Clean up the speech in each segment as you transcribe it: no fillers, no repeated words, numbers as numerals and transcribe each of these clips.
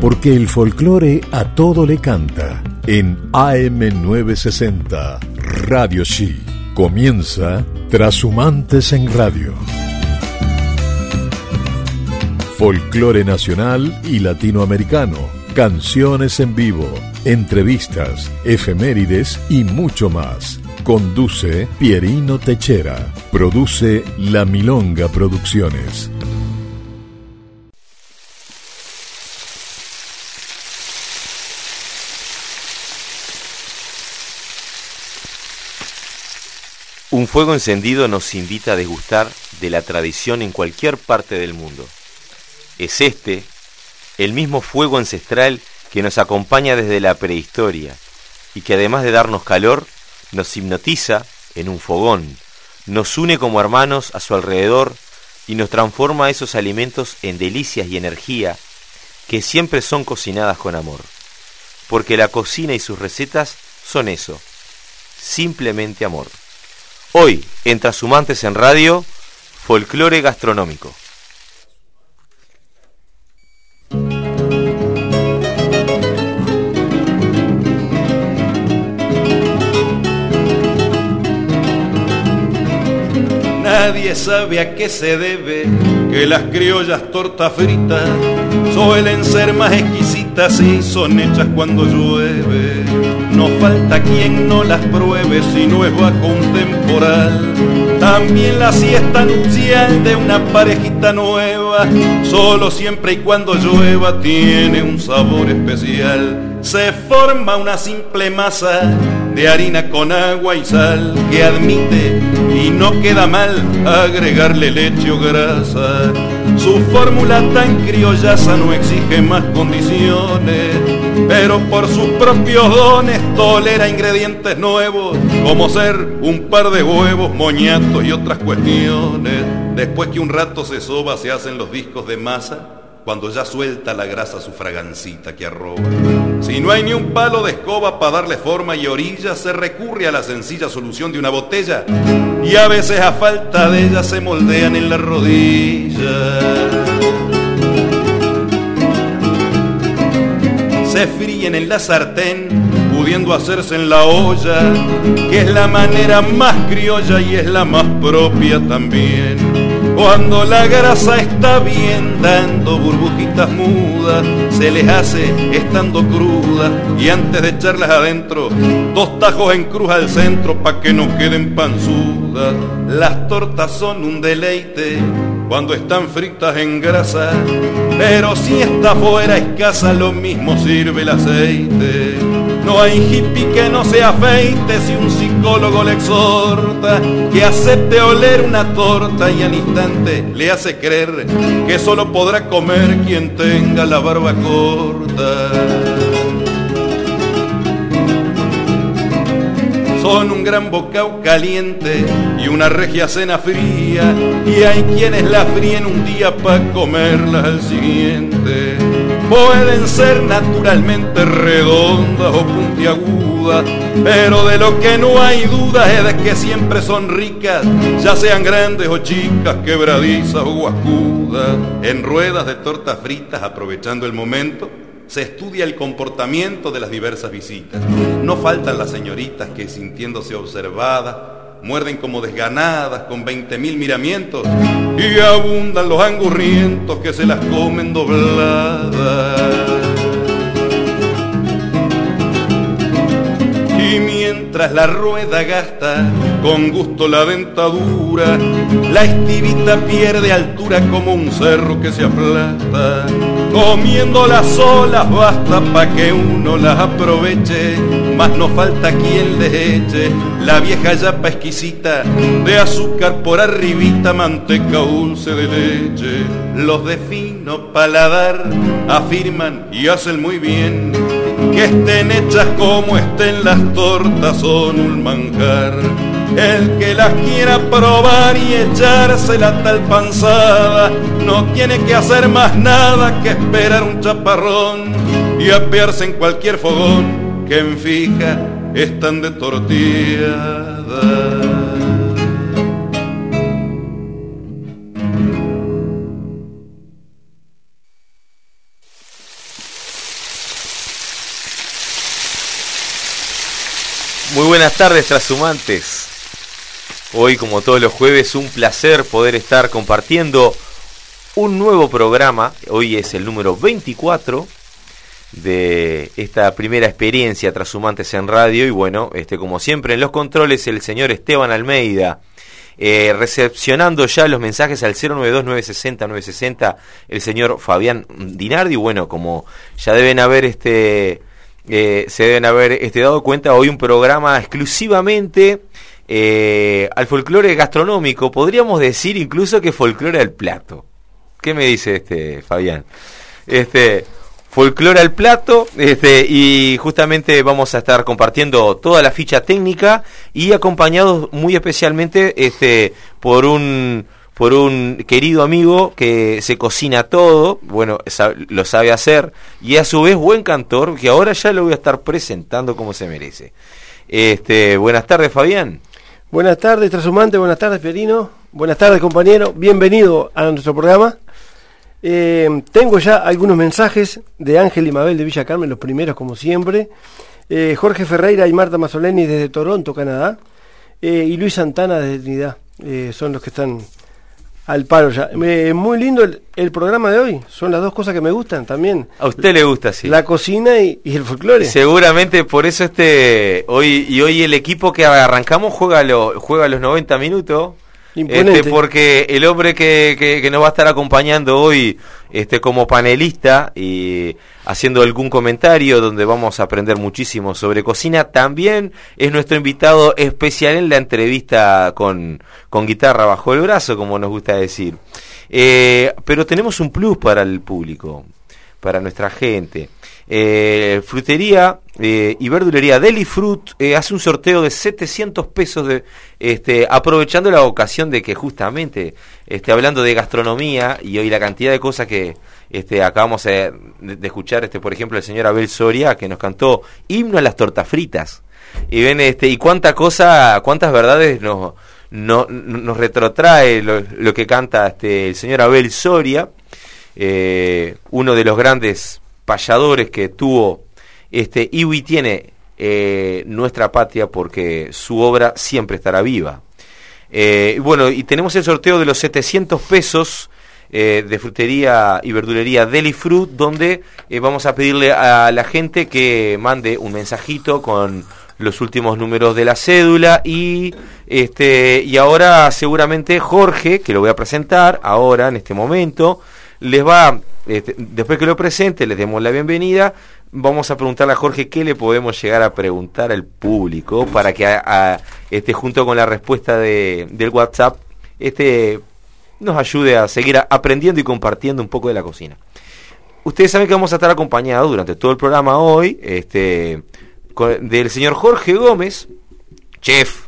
Porque el folclore a todo le canta. En AM960, Radio Chi, comienza Trashumantes en Radio. Folclore nacional y latinoamericano, canciones en vivo, entrevistas, efemérides y mucho más. Conduce Pierino Techera. Produce La Milonga Producciones. Un fuego encendido nos invita a degustar de la tradición en cualquier parte del mundo. Es este, el mismo fuego ancestral que nos acompaña desde la prehistoria y que además de darnos calor, nos hipnotiza en un fogón, nos une como hermanos a su alrededor y nos transforma esos alimentos en delicias y energía que siempre son cocinadas con amor. Porque la cocina y sus recetas son eso, simplemente amor. Hoy, en Trashumantes en Radio, folclore gastronómico. Nadie sabe a qué se debe que las criollas tortas fritas suelen ser más exquisitas si son hechas cuando llueve. No falta quien no las pruebe si no es bajo un temporal. También la siesta nupcial de una parejita nueva, solo siempre y cuando llueva tiene un sabor especial. Se forma una simple masa de harina con agua y sal que admite y no queda mal agregarle leche o grasa. Su fórmula tan criollaza no exige más condiciones, pero por sus propios dones tolera ingredientes nuevos, como ser un par de huevos, moñatos y otras cuestiones. Después que un rato se soba se hacen los discos de masa, cuando ya suelta la grasa su fragancita que arroba. Si no hay ni un palo de escoba para darle forma y orilla, se recurre a la sencilla solución de una botella, y a veces a falta de ella se moldean en la rodilla. Se fríen en la sartén, pudiendo hacerse en la olla, que es la manera más criolla y es la más propia también. Cuando la grasa está bien dando burbujitas mudas, se les hace estando cruda, y antes de echarlas adentro, 2 tajos en cruz al centro pa' que no queden panzudas. Las tortas son un deleite cuando están fritas en grasa, pero si está fuera escasa lo mismo sirve el aceite. No hay hippie que no se afeite si un psicólogo le exhorta que acepte oler una torta y al instante le hace creer que solo podrá comer quien tenga la barba corta. Son un gran bocado caliente y una regia cena fría, y hay quienes la fríen un día pa' comerla al siguiente. Pueden ser naturalmente redondas o puntiagudas, pero de lo que no hay duda es de que siempre son ricas, ya sean grandes o chicas, quebradizas o guascudas. En ruedas de tortas fritas, aprovechando el momento, se estudia el comportamiento de las diversas visitas. No faltan las señoritas que, sintiéndose observadas, muerden como desganadas con 20.000 miramientos, y abundan los angurrientos que se las comen dobladas. Y mientras la rueda gasta con gusto la dentadura, la estivita pierde altura como un cerro que se aplasta. Comiendo las olas basta pa' que uno las aproveche, mas no falta quien les eche la vieja yapa exquisita de azúcar por arribita, manteca dulce de leche. Los de fino paladar afirman y hacen muy bien que estén hechas como estén las tortas son un manjar. El que las quiera probar y echarse la tal panzada no tiene que hacer más nada que esperar un chaparrón y apearse en cualquier fogón que en fija están de tortillada. Muy buenas tardes, trashumantes. Hoy, como todos los jueves, un placer poder estar compartiendo un nuevo programa. Hoy es el número 24 de esta primera experiencia Trashumantes en radio. Y bueno, como siempre en los controles, el señor Esteban Almeida, recepcionando ya los mensajes al 092-960-960, el señor Fabián Dinardi. Bueno, como ya deben haber se deben haber dado cuenta, hoy un programa exclusivamente al folclore gastronómico. Podríamos decir incluso que folclore al plato. ¿Qué me dice Fabián? Folclore al plato, y justamente vamos a estar compartiendo toda la ficha técnica y acompañados muy especialmente por un querido amigo que se cocina todo, bueno, lo sabe hacer, y a su vez buen cantor, que ahora ya lo voy a estar presentando como se merece. Buenas tardes, Fabián. Buenas tardes, Trashumante, buenas tardes, Pierino, buenas tardes, compañero, bienvenido a nuestro programa. Tengo ya algunos mensajes de Ángel y Mabel de Villa Carmen, los primeros como siempre, Jorge Ferreira y Marta Mazzoleni desde Toronto, Canadá, y Luis Santana desde Trinidad, son los que están al paro ya. Muy lindo el programa de hoy, son las dos cosas que me gustan también. A usted le gusta, sí. La cocina y el folclore. Seguramente por eso hoy el equipo que arrancamos juega los 90 minutos. Porque el hombre que nos va a estar acompañando hoy como panelista y haciendo algún comentario donde vamos a aprender muchísimo sobre cocina, también es nuestro invitado especial en la entrevista con guitarra bajo el brazo, como nos gusta decir. Pero tenemos un plus para el público, para nuestra gente. Frutería y verdulería Deli Fruit hace un sorteo de 700 pesos aprovechando la ocasión de que justamente hablando de gastronomía y hoy la cantidad de cosas que acabamos de escuchar, por ejemplo el señor Abel Soria, que nos cantó Himno a las tortas fritas, y ven y cuántas verdades nos retrotrae lo que canta el señor Abel Soria, uno de los grandes payadores que tuvo y hoy tiene nuestra patria, porque su obra siempre estará viva. Bueno, y tenemos el sorteo de los 700 pesos de frutería y verdulería Deli Fruit, donde vamos a pedirle a la gente que mande un mensajito con los últimos números de la cédula y ahora seguramente Jorge, que lo voy a presentar ahora en este momento, les va después que lo presente, les demos la bienvenida. Vamos a preguntarle a Jorge qué le podemos llegar a preguntar al público para que junto con la respuesta del WhatsApp nos ayude a seguir aprendiendo y compartiendo un poco de la cocina. Ustedes saben que vamos a estar acompañados durante todo el programa hoy del señor Jorge Gómez, chef,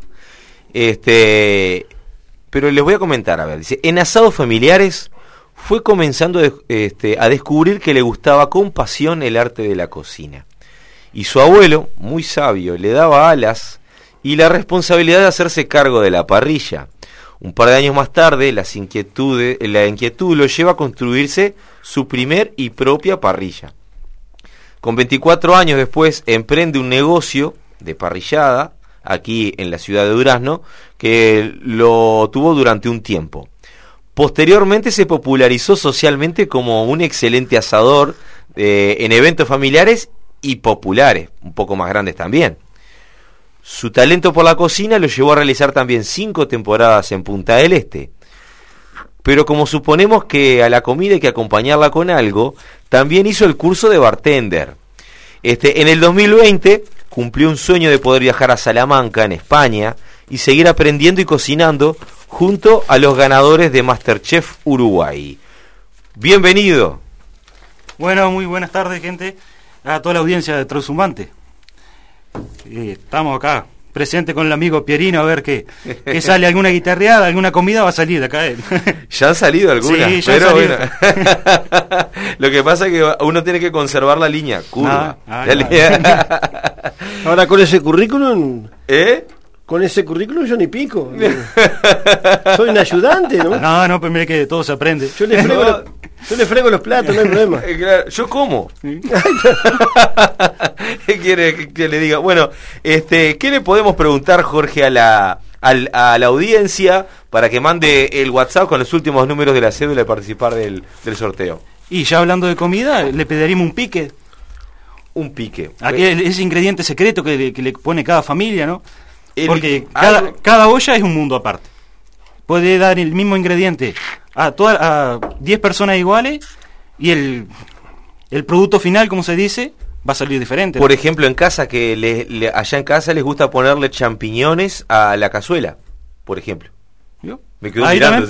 pero les voy a comentar, a ver, dice, en asados familiares fue comenzando a descubrir que le gustaba con pasión el arte de la cocina. Y su abuelo, muy sabio, le daba alas y la responsabilidad de hacerse cargo de la parrilla. Un par de años más tarde, la inquietud lo lleva a construirse su primer y propia parrilla. Con 24 años después, emprende un negocio de parrillada aquí en la ciudad de Durazno, que lo tuvo durante un tiempo. Posteriormente se popularizó socialmente como un excelente asador en eventos familiares y populares, un poco más grandes también. Su talento por la cocina lo llevó a realizar también 5 temporadas en Punta del Este. Pero como suponemos que a la comida hay que acompañarla con algo, también hizo el curso de bartender. En el 2020 cumplió un sueño de poder viajar a Salamanca, en España, y seguir aprendiendo y cocinando junto a los ganadores de MasterChef Uruguay. Bienvenido. Bueno, muy buenas tardes, gente, a toda la audiencia de Trashumante. Estamos acá, presente con el amigo Pierino, a ver qué sale, alguna guitarreada, alguna comida va a salir de acá. Ya han salido algunas, sí, ya pero han bueno. Lo que pasa es que uno tiene que conservar la línea curva. Ahora con ese currículum... Con ese currículum yo ni pico. Soy un ayudante, ¿no? No, pero mire que todo se aprende. Yo le frego, Yo le frego los platos, no hay problema. Claro, yo como. ¿Qué quiere que le diga? Bueno, ¿qué le podemos preguntar, Jorge, a la audiencia para que mande el WhatsApp con los últimos números de la cédula y participar del sorteo? Y ya hablando de comida, le pediríamos un pique. Un pique. Ese ingrediente secreto que le pone cada familia, ¿no? Porque algo... cada olla es un mundo aparte. Puede dar el mismo ingrediente a 10 personas iguales y el producto final, como se dice, va a salir diferente. Por ejemplo, en casa, allá en casa les gusta ponerle champiñones a la cazuela, por ejemplo. ¿Yo? Me quedo mirando,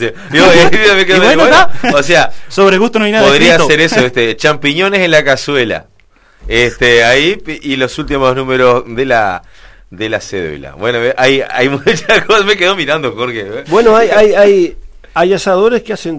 o sea, sobre gusto no hay nada. Podría ser eso, champiñones en la cazuela. Ahí, y los últimos números de la cédula. Bueno, hay muchas cosas, me quedo mirando, Jorge. Bueno, hay asadores que hacen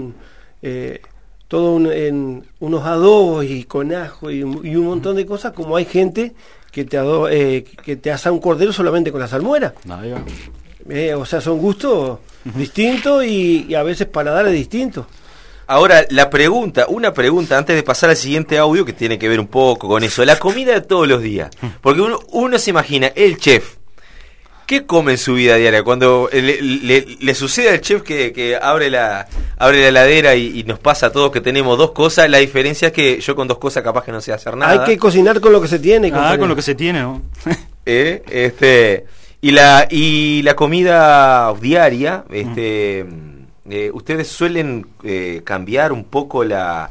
unos adobos y con ajo y un montón de cosas, como hay gente que te asa un cordero solamente con la salmuera. O sea, son gustos distintos y a veces paladares distintos. Ahora, una pregunta antes de pasar al siguiente audio que tiene que ver un poco con eso, la comida de todos los días. Porque uno se imagina, el chef, ¿qué come en su vida diaria? Cuando le sucede al chef que abre la heladera y nos pasa a todos que tenemos dos cosas, la diferencia es que yo con dos cosas capaz que no sé hacer nada. Hay que cocinar con lo que se tiene. Con lo que se tiene, ¿no? Y la comida diaria, ustedes suelen cambiar un poco la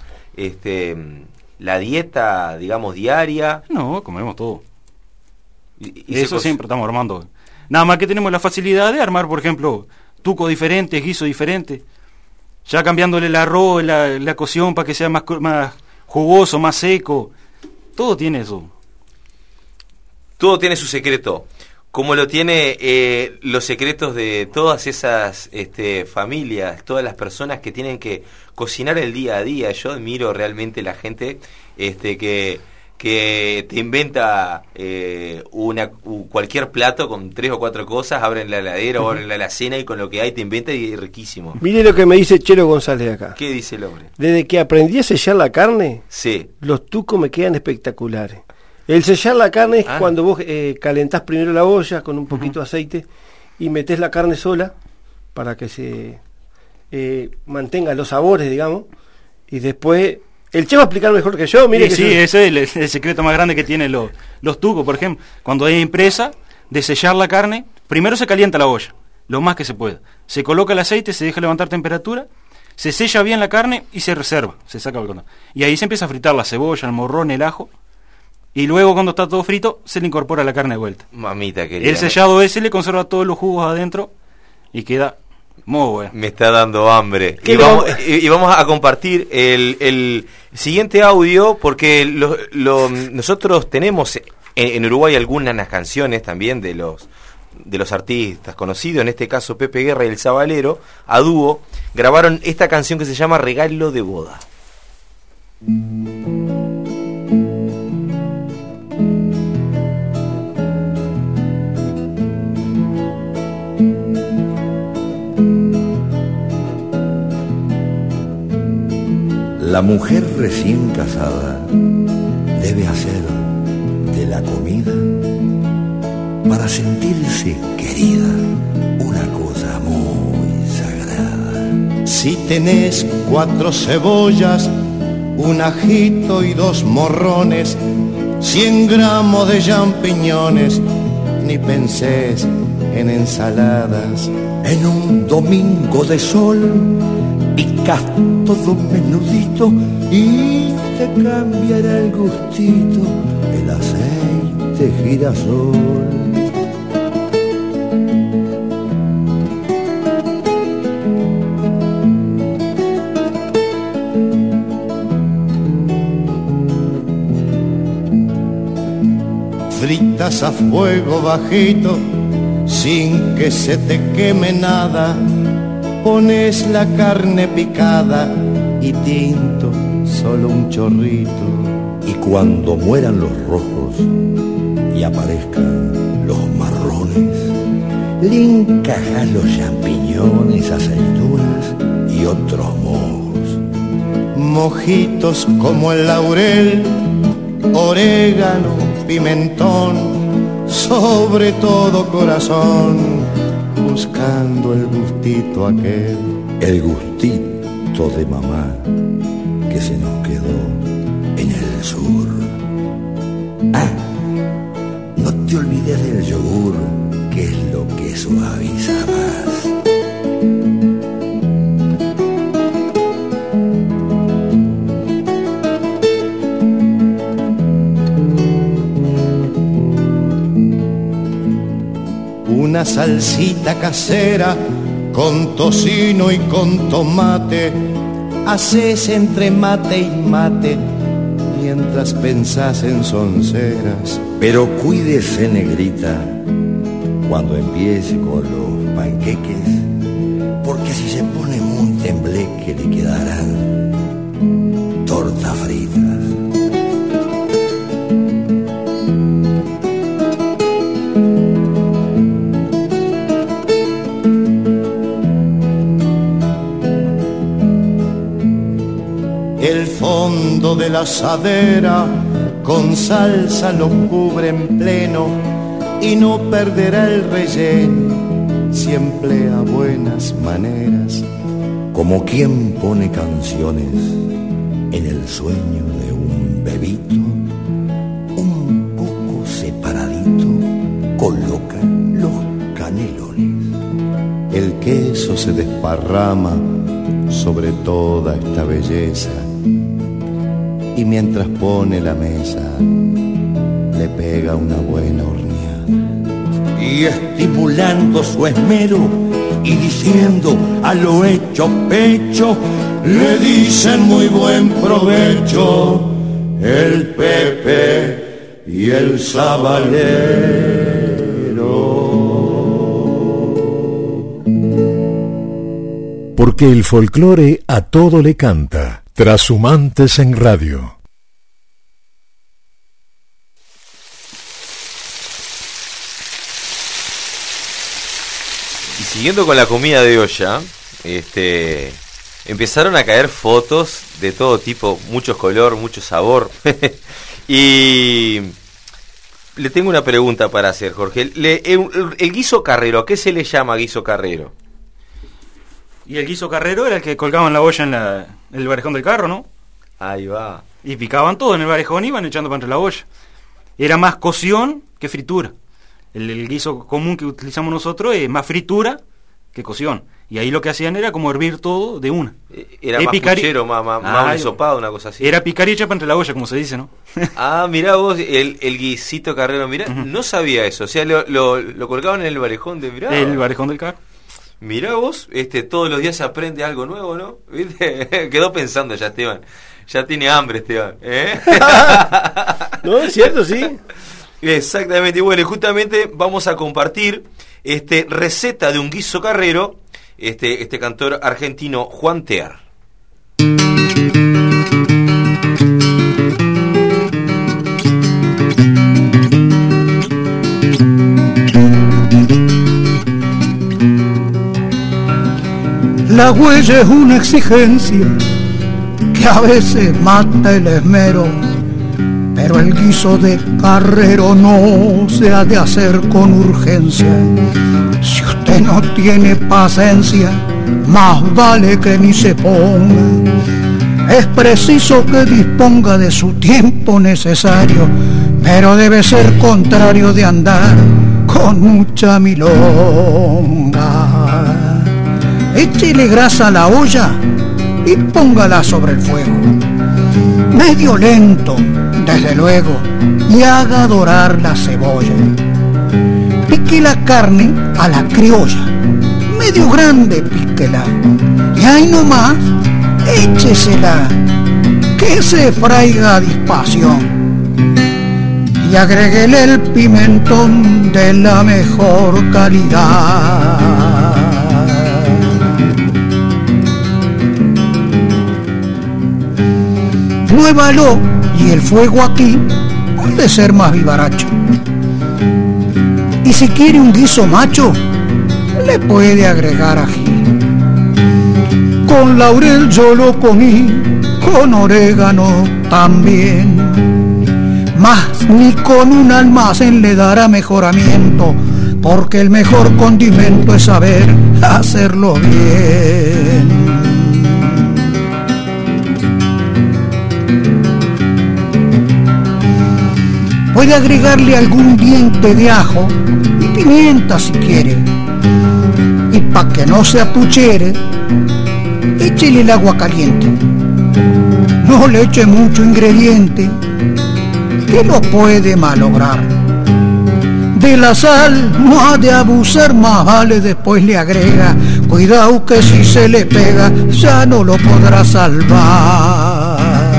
dieta, digamos, diaria. No, comemos todo. Y eso siempre estamos armando. Nada más que tenemos la facilidad de armar, por ejemplo, tucos diferentes, guisos diferentes. Ya cambiándole el arroz, la cocción para que sea más jugoso, más seco. Todo tiene eso. Todo tiene su secreto. Como lo tiene los secretos de todas esas familias, todas las personas que tienen que cocinar el día a día. Yo admiro realmente la gente que te inventa cualquier plato con 3 o 4 cosas, abren la heladera o abren la alacena y con lo que hay te inventa y es riquísimo. Mire lo que me dice Chelo González de acá. ¿Qué dice el hombre? Desde que aprendí a sellar la carne, sí, los tucos me quedan espectaculares. El sellar la carne es cuando vos calentás primero la olla con un poquito de aceite y metés la carne sola para que se mantenga los sabores, digamos, y después el chef va a explicar mejor que yo. Mire, ese es el secreto más grande que tienen los tucos. Por ejemplo, cuando hay empresa de sellar la carne, primero se calienta la olla, lo más que se pueda. Se coloca el aceite, se deja levantar temperatura, se sella bien la carne y se reserva, se saca el contacto. Y ahí se empieza a fritar la cebolla, el morrón, el ajo. Y luego cuando está todo frito, se le incorpora la carne de vuelta. Mamita querida. El sellado ese le conserva todos los jugos adentro y queda muy bueno. Me está dando hambre. Y vamos a compartir el siguiente audio porque nosotros tenemos en Uruguay algunas canciones también de los artistas conocidos, en este caso Pepe Guerra y El Sabalero, a dúo, grabaron esta canción que se llama Regalo de Boda. La mujer recién casada debe hacer de la comida para sentirse querida una cosa muy sagrada. Si tenés 4 cebollas, un ajito y 2 morrones, 100 gramos de champiñones, ni pensés en ensaladas. En un domingo de sol picás todo menudito y te cambiará el gustito el aceite girasol. Fritas a fuego bajito sin que se te queme nada. Pones la carne picada y tinto, solo un chorrito. Y cuando mueran los rojos y aparezcan los marrones, le encajas los champiñones, aceitunas y otros mojos. mojitos como el laurel, orégano, pimentón, sobre todo corazón, buscando el gustito aquel. El gustito de mamá que se nos quedó en el sur. Ah, no te olvides del yogur, que es lo que suaviza más. Una salsita casera con tocino y con tomate, haces entre mate y mate mientras pensás en sonceras. Pero cuídese, negrita, cuando empiece con los panqueques, porque si se pone muy tembleque le quedarán tortas fritas. El fondo de la asadera con salsa lo cubre en pleno y no perderá el relleno si emplea buenas maneras. Como quien pone canciones en el sueño de un bebito, un poco separadito coloca los canelones. El queso se desparrama sobre toda esta belleza y mientras pone la mesa le pega una buena horneada. Y estimulando su esmero y diciendo a lo hecho pecho, le dicen muy buen provecho el Pepe y el Sabalero. Porque el folclore a todo le canta. Trashumantes en Radio. Y siguiendo con la comida de olla, empezaron a caer fotos de todo tipo, mucho color, mucho sabor. Y le tengo una pregunta para hacer, Jorge. El guiso carrero, ¿a qué se le llama guiso carrero? Y el guiso carrero era el que colgaban la olla en el barejón del carro, ¿no? Ahí va. Y picaban todo en el barejón y iban echando para entre la olla. Era más cocción que fritura. El guiso común que utilizamos nosotros es más fritura que cocción. Y ahí lo que hacían era como hervir todo de una. Era más puchero, más ensopado, una cosa así. Era picar y echar para entre la olla, como se dice, ¿no? Ah, mirá vos, el guisito carrero, mirá, no sabía eso. O sea, lo colgaban en el barejón de... Mirá. El barejón del carro. Mirá vos, todos los días se aprende algo nuevo, ¿no? ¿Viste? Quedó pensando ya, Esteban. Ya tiene hambre, Esteban. No, es cierto, sí. Exactamente. Y bueno, justamente vamos a compartir receta de un guiso carrero, este cantor argentino Juan Tear. La huella es una exigencia que a veces mata el esmero, pero el guiso de carrero no se ha de hacer con urgencia. Si usted no tiene paciencia, más vale que ni se ponga. Es preciso que disponga de su tiempo necesario, pero debe ser contrario de andar con mucha milonga. Échele grasa a la olla y póngala sobre el fuego, medio lento, desde luego, y haga dorar la cebolla. Pique la carne a la criolla, medio grande píquela, y ahí nomás échesela, que se fraiga despacio, y agréguele el pimentón de la mejor calidad. Muévalo y el fuego aquí puede ser más vivaracho. Y si quiere un guiso macho, le puede agregar ají. con laurel yo lo comí, con orégano también. Mas ni con un almacén le dará mejoramiento, porque el mejor condimento es saber hacerlo bien. Puede agregarle algún diente de ajo y pimienta si quiere. Y pa' que no se apuchere, échele el agua caliente. No le eche mucho ingrediente, que lo puede malograr. De la sal no ha de abusar, más vale después le agrega. Cuidado que si se le pega, ya no lo podrá salvar.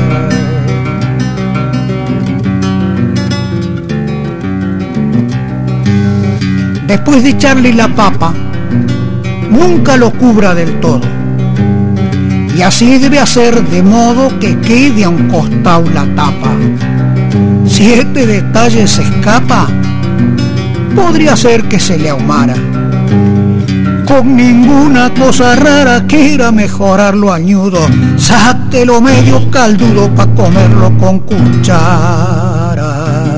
Después de echarle la papa, nunca lo cubra del todo. Y así debe hacer de modo que quede a un costado la tapa. Si este detalle se escapa, podría ser que se le ahumara. Con ninguna cosa rara quiera mejorarlo añudo, sáquelo medio caldudo pa' comerlo con cuchara.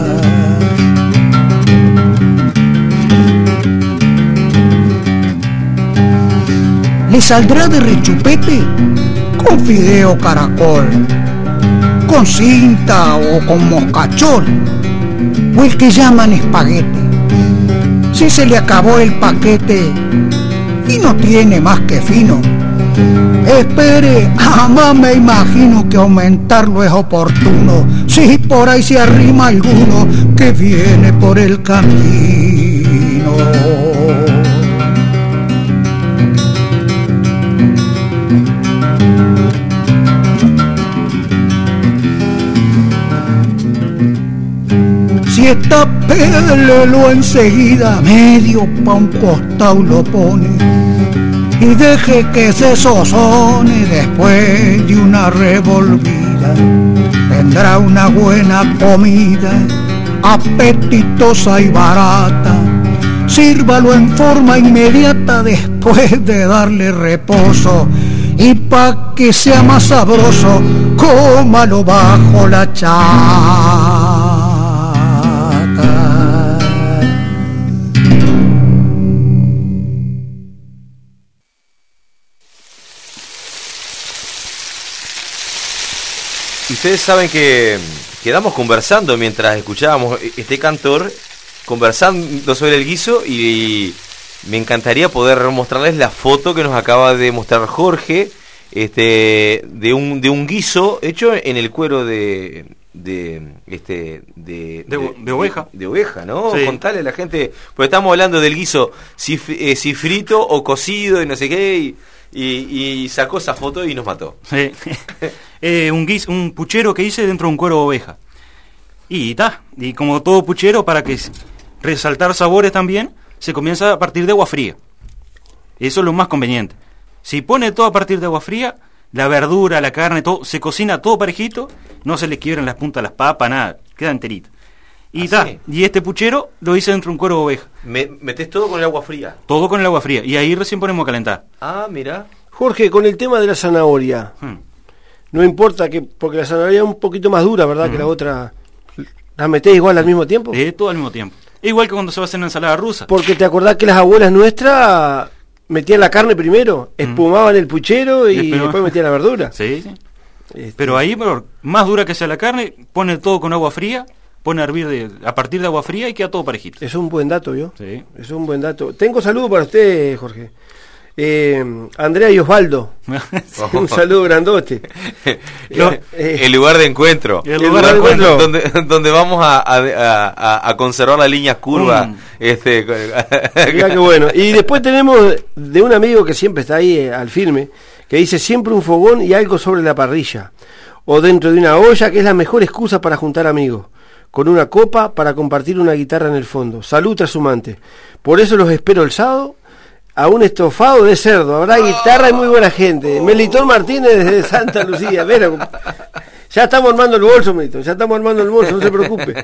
Le saldrá de rechupete con fideo caracol, con cinta o con moscachol, o el que llaman espaguete. Si se le acabó el paquete y no tiene más que fino, espere, jamás me imagino que aumentarlo es oportuno, si por ahí se arrima alguno que viene por el camino. Si está pélelo enseguida, medio pa' un costado lo pone y deje que se sozone después de una revolvida. Tendrá una buena comida, apetitosa y barata. Sírvalo en forma inmediata después de darle reposo, y pa' que sea más sabroso, cómalo bajo la chata. Ustedes saben que quedamos conversando mientras escuchábamos este cantor, conversando sobre el guiso, y me encantaría poder mostrarles la foto que nos acaba de mostrar Jorge, de un guiso hecho en el cuero de oveja. De oveja, ¿no? Sí. Contale a la gente, porque estamos hablando del guiso, si frito o cocido y no sé qué, y sacó esa foto y nos mató. Sí. Un puchero que hice dentro de un cuero de oveja. Y como todo puchero, para que resaltar sabores también, se comienza a partir de agua fría. Eso es lo más conveniente. Si pone todo a partir de agua fría, la verdura, la carne, todo, se cocina todo parejito, no se le quiebran las puntas a las papas, nada, queda enterito. Y este puchero lo hice dentro de un cuero de oveja. ¿Metés todo con el agua fría? Todo con el agua fría, y ahí recién ponemos a calentar. Ah, mira. Jorge, con el tema de la zanahoria, no importa que, porque la zanahoria es un poquito más dura, ¿verdad? Que la otra, ¿la metés igual al mismo tiempo? Todo al mismo tiempo. Igual que cuando se va a hacer una ensalada rusa. Porque te acordás que las abuelas nuestras metían la carne primero, espumaban el puchero y después metían la verdura. Sí. Pero ahí, más dura que sea la carne, pone todo con agua fría, pone a hervir a partir de agua fría y queda todo parejito. Es un buen dato, ¿yo? Sí. Es un buen dato. Tengo saludo para usted, Jorge. Andrea y Osvaldo. Un saludo grandote. El lugar de encuentro. El lugar de encuentro. Donde vamos a conservar las líneas curvas. Mirá qué bueno. Y después tenemos de un amigo que siempre está ahí al firme, que dice: siempre un fogón y algo sobre la parrilla, o dentro de una olla, que es la mejor excusa para juntar amigos, con una copa para compartir una guitarra en el fondo. Salud trashumante. Por eso los espero el sábado a un estofado de cerdo. Habrá guitarra y muy buena gente. Melitón Martínez desde Santa Lucía. Pero ya estamos armando el bolso, Melitón. Ya estamos armando el bolso, no se preocupe.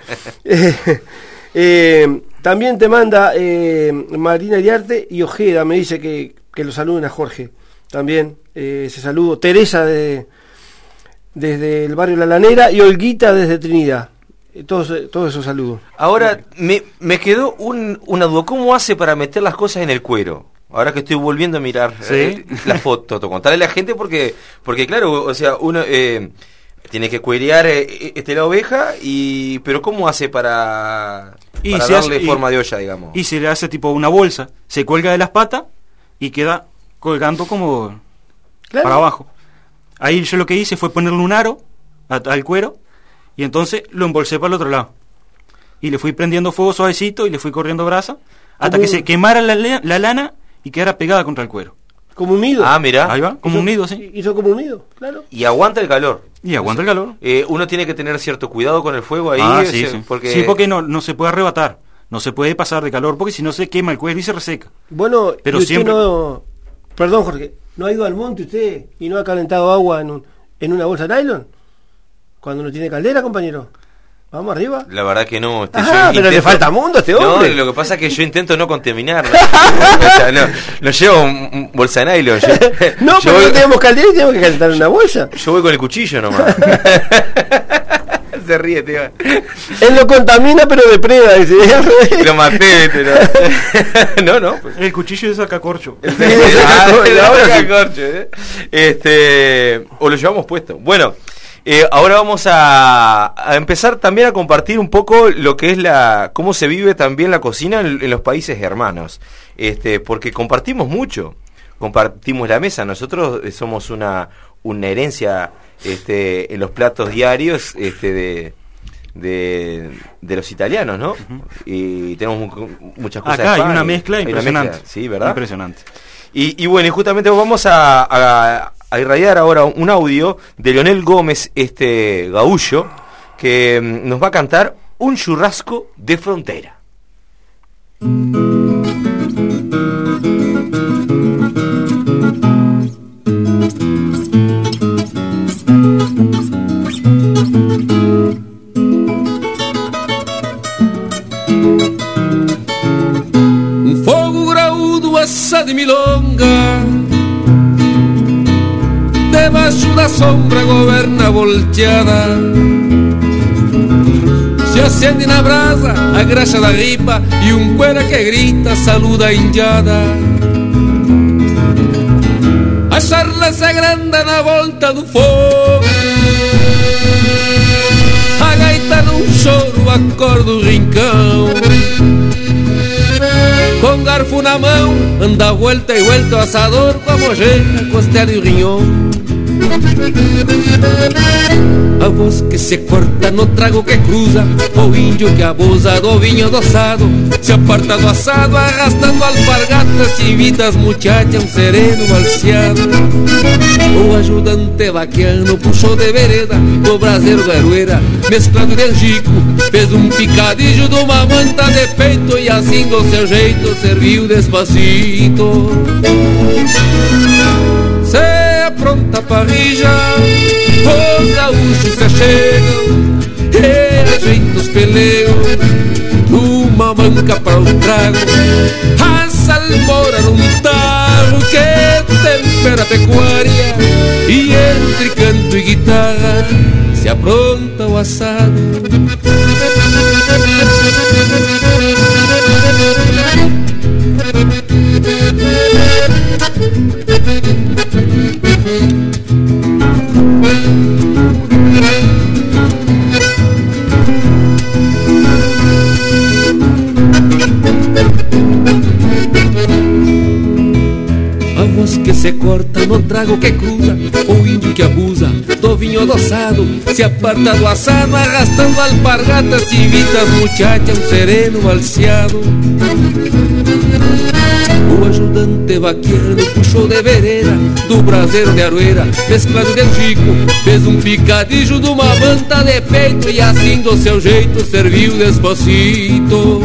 También te manda Marina Iriarte y Ojeda. Me dice que lo saluden a Jorge. También ese saludo. Teresa desde el barrio La Lanera y Olguita desde Trinidad. Todos esos saludos. Ahora, me quedó una duda. ¿Cómo hace para meter las cosas en el cuero? Ahora que estoy volviendo a mirar la foto, contarle a la gente porque claro, o sea, uno tiene que cuerear la oveja, pero ¿cómo hace para darle forma de olla, digamos? Y se le hace tipo una bolsa, se cuelga de las patas y queda colgando como para abajo. Ahí yo lo que hice fue ponerle un aro al cuero y entonces lo embolsé para el otro lado. Y le fui prendiendo fuego suavecito y le fui corriendo brasa hasta que se quemara la lana y quedara pegada contra el cuero. Como un nido. Ah, mira. Ahí va, como un nido, sí. Hizo como un nido, claro. Y aguanta el calor. Y aguanta el calor. Uno tiene que tener cierto cuidado con el fuego ahí. Sí. Porque no se puede arrebatar. No se puede pasar de calor porque si no se quema el cuero y se reseca. Bueno, pero usted siempre... Perdón, Jorge, ¿no ha ido al monte usted y no ha calentado agua en una bolsa de nylon? Cuando no tiene caldera, compañero. ¿Vamos arriba? La verdad que no. Pero le falta mundo a este hombre. No, lo que pasa es que yo intento no contaminar. No llevo un bolsa de nylon. No, pero no tenemos caldera y tenemos que calentar una bolsa. Yo voy con el cuchillo nomás. Se ríe, tío. Él lo contamina, pero depreda. Dice. Lo maté, pero... No. El cuchillo es sacacorcho. Sacacorcho, o lo llevamos puesto. Bueno... ahora vamos a empezar también a compartir un poco lo que es cómo se vive también la cocina en los países hermanos, porque compartimos mucho, compartimos la mesa. Nosotros somos una herencia en los platos diarios de los italianos, ¿no? Uh-huh. Y tenemos muchas cosas. Acá hay una mezcla impresionante. Sí, ¿verdad? Impresionante. Y bueno, y justamente vamos a irradiar ahora un audio de Leonel Gómez, gaullo, que nos va a cantar un churrasco de frontera. Um fogo graúdo assado de milonga, debaixo da sombra governa volteada. Se acende na brasa a graxa da ripa e cuera que grita saluda a indiada. A charla se agranda na volta do fogo, a gaita num choro acorda o rincão. Com garfo na mão anda volta e volta o assador, com a mojeira, costela e o rinhão. A voz que se corta no trago que cruza, o índio que abusa do vinho adoçado, se aparta do assado arrastando alpargatas, se invita as muchachas um sereno balseado. O ajudante vaquiano puxou de vereda do braseiro da Arueira, mesclado de angico, fez picadilho de uma manta de peito e assim do seu jeito serviu despacito. Pronta a parrilla, os gaúchos se chegam e ajeitam os peleus, uma manca para o trago, a salmoura num tarro que tempera a pecuária, e entre canto e guitarra se apronta o assado. A voz que se corta no trago que cruza, o índio que abusa do vinho adoçado, se aparta do assado arrastando alpargatas, se invita as muchachas um sereno balseado. O ajudante vaqueiro puxou de vereda do braseiro de Arueira, mesclado de angico, fez picadilho de uma manta de peito e assim do seu jeito serviu despacito.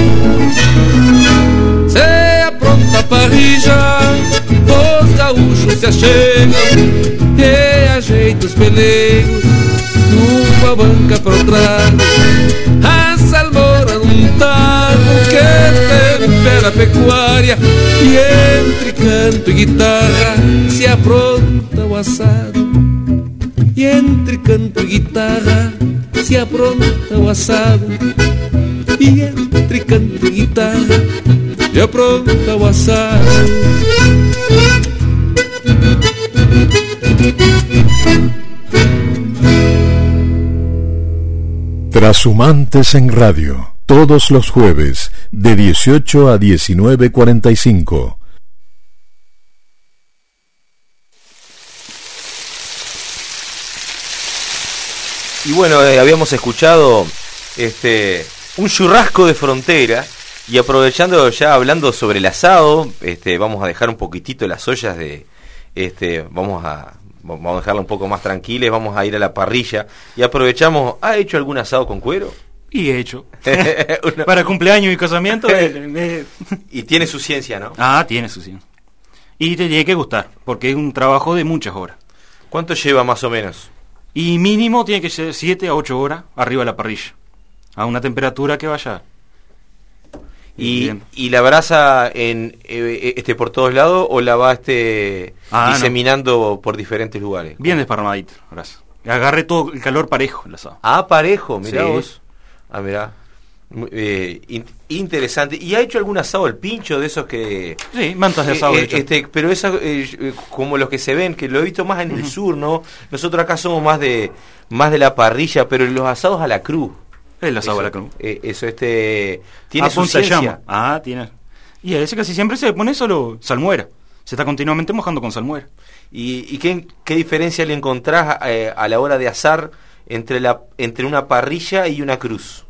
Se apronta a parrilla, os gaúchos se achegam e ajeita os pelegos numa banca para o trago, a salmoura num taco que tempera la pecuaria y entre canto y guitarra se apronta o asado. Y entre canto y guitarra se apronta o asado. Y entre canto y guitarra se apronta o asado. Trashumantes en Radio, todos los jueves, de 18 a 19:45. Y bueno, habíamos escuchado un churrasco de frontera, y aprovechando ya hablando sobre el asado, vamos a dejar un poquitito las ollas de vamos a dejarla un poco más tranquilas, vamos a ir a la parrilla y aprovechamos. ¿Ha hecho algún asado con cuero? Y he hecho. Para cumpleaños y casamiento. Y tiene su ciencia, ¿no? Ah, tiene su ciencia. Y te tiene que gustar, porque es un trabajo de muchas horas. ¿Cuánto lleva más o menos? Y mínimo tiene que ser 7 a 8 horas arriba de la parrilla, a una temperatura que vaya. ¿Y la brasa por todos lados o la va diseminando por diferentes lugares? Bien desparramadita, brasa. Agarre todo el calor parejo el asado. Ah, parejo, mirá sí. vos. Ah, mirá. Interesante. ¿Y ha hecho algún asado al pincho de esos que...? Sí, mantas de asado. Pero esas, como los que se ven, que lo he visto más en el sur, ¿no? Nosotros acá somos más de la parrilla, pero los asados a la cruz. El asado a la cruz. Eso, tiene su ciencia. Llama. Ah, tiene. Y a ese casi siempre se pone solo salmuera. Se está continuamente mojando con salmuera. ¿Y qué diferencia le encontrás a la hora de asar entre una parrilla y una cruz?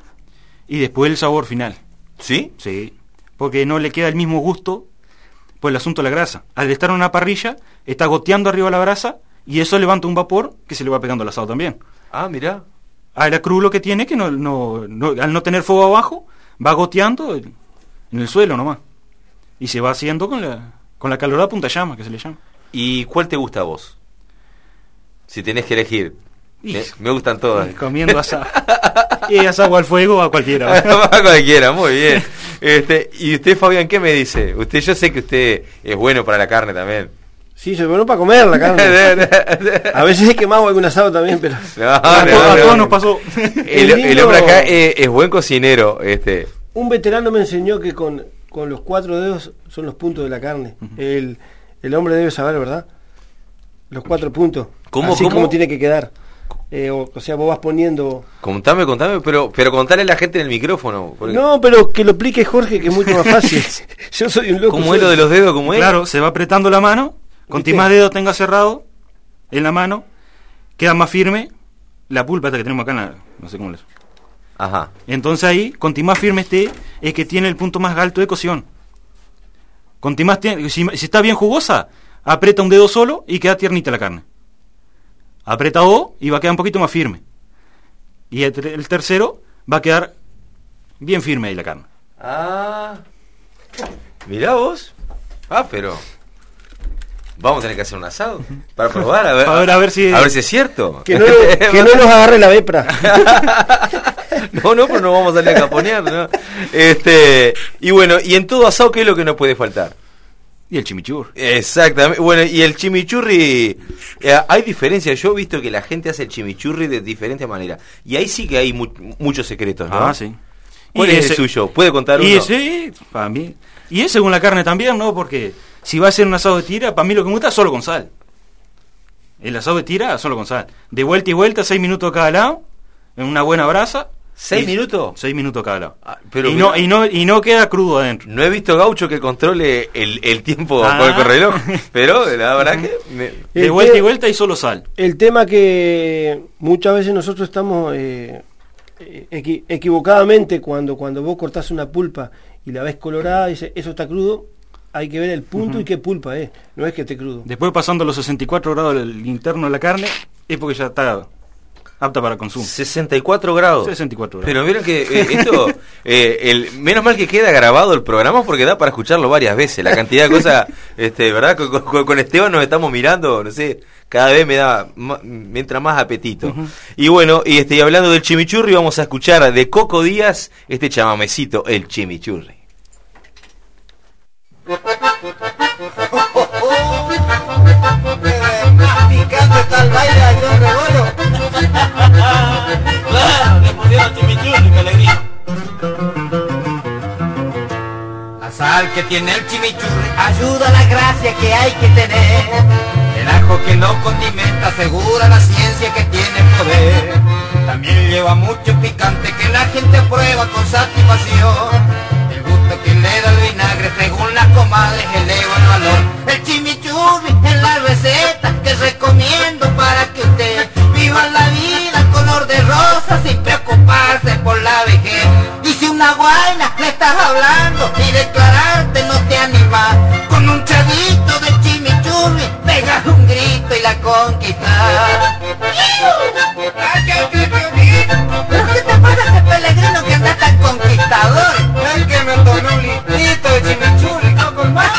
Y después el sabor final. ¿Sí? Sí. Porque no le queda el mismo gusto por el asunto de la grasa. Al estar en una parrilla, está goteando arriba la brasa y eso levanta un vapor que se le va pegando al asado también. Ah, mirá. A la cruz lo que tiene es que al no tener fuego abajo, va goteando en el suelo nomás. Y se va haciendo con la calorada punta llama, que se le llama. ¿Y cuál te gusta a vos? Si tenés que elegir. Me gustan todas. Comiendo asado. Y asado al fuego a cualquiera. A cualquiera, muy bien. ¿Y usted, Fabián, qué me dice? Yo sé que usted es bueno para la carne también. Sí, soy bueno para comer la carne. A veces he quemado algún asado también, pero... A todos nos pasó. El hombre acá es buen cocinero. Un veterano me enseñó que con los 4 dedos son los puntos de la carne. El hombre debe saber, ¿verdad? Los 4 puntos. ¿Cómo tiene que quedar? O sea, vos vas poniendo... Contame, pero contale a la gente en el micrófono. Porque... No, pero que lo explique Jorge, que es mucho más fácil. Yo soy un loco. ¿Cómo es lo de los dedos? ¿Cómo es? Claro, se va apretando la mano. Cuanto más dedos tenga cerrado en la mano, queda más firme la pulpa esta que tenemos acá, no sé cómo le... Ajá. Entonces ahí, cuanto más firme esté, es que tiene el punto más alto de cocción. Cuanto más si está bien jugosa, aprieta un dedo solo y queda tiernita la carne. Aprieta dos y va a quedar un poquito más firme. Y el tercero va a quedar bien firme ahí la carne. Ah, mirá vos. Pero... Vamos a tener que hacer un asado para probar, a ver si es cierto. Que no nos agarre la vepra. No, pero no vamos a salir a caponear, ¿no? Y bueno, y en todo asado, ¿qué es lo que no puede faltar? Y el chimichurri. Exactamente. Bueno, y el chimichurri, hay diferencias. Yo he visto que la gente hace el chimichurri de diferentes maneras. Y ahí sí que hay muchos secretos, ¿no? Ah, sí. ¿Cuál es el suyo? ¿Puede contar uno? Y sí, para mí. Y es según la carne también, ¿no? Porque si va a ser un asado de tira, para mí lo que me gusta es solo con sal. El asado de tira, solo con sal. De vuelta y vuelta, 6 minutos cada lado, en una buena brasa. ¿6 minutos? 6 minutos cada lado. Pero y no queda crudo adentro. No he visto gaucho que controle el tiempo con el reloj, pero la verdad que... De vuelta y vuelta y solo sal. El tema que muchas veces nosotros estamos equivocadamente cuando vos cortás una pulpa y la ves colorada y dices, eso está crudo, hay que ver el punto y qué pulpa es, no es que esté crudo. Después pasando los 64 grados del interno de la carne, es porque ya está apta para consumo. 64 grados. 64 grados. Pero vieron que esto, menos mal que queda grabado el programa porque da para escucharlo varias veces. La cantidad de cosas, ¿verdad? Con Esteban nos estamos mirando, no sé, cada vez me entra más apetito. Y bueno, y hablando del chimichurri, vamos a escuchar de Coco Díaz este chamamecito, el chimichurri. Más picante está el baile de John Rebolo. Claro, le pusieron chimichurri, Pellegrino. La sal que tiene el chimichurri ayuda a la gracia que hay que tener. El ajo que lo condimenta asegura la ciencia que tiene poder. También lleva mucho picante que la gente prueba con satisfacción. El gusto que le da el vinagre según las comadres eleva el valor. El chimichurri es la receta que recomiendo para que usted viva la vida color de rosa sin preocuparse por la vejez. Y si una guaina le estás hablando y declararte no te anima, con un traguito de chimichurri pegas un grito y la conquistas. ¿Pero qué te pasa, ese Pellegrino, que anda tan conquistador? Es que me tomé un litrito de chimichurri, no con más.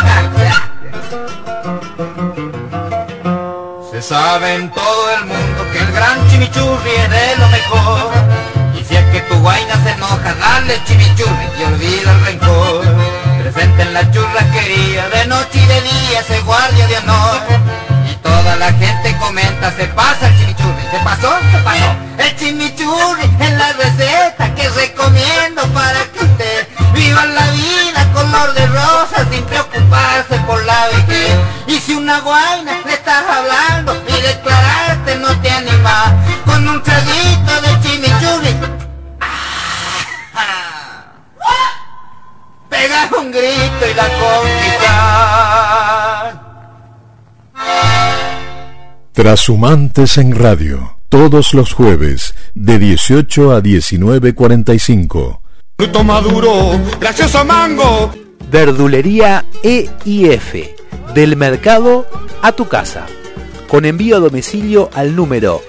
Se sabe en todo el mundo que el gran chimichurri es de lo mejor. Y si es que tu guaina se enoja, dale chimichurri y olvida el rencor. Presente en la churrasquería, de noche y de día se guardia de honor. Y toda la gente comenta, se pasa el chimichurri. ¿Se pasó? Se pasó. El chimichurri es la receta que recomiendo para que usted viva la vida color de rosa sin preocuparse por la vejez. Y si una guaina le estás hablando y declararte no te anima, con un traguito de chimichurri pegas un grito y la conquistas. Trashumantes en Radio, todos los jueves, de 18 a 19:45. Fruto maduro, gracioso mango. Verdulería E&F, del mercado a tu casa, con envío a domicilio al número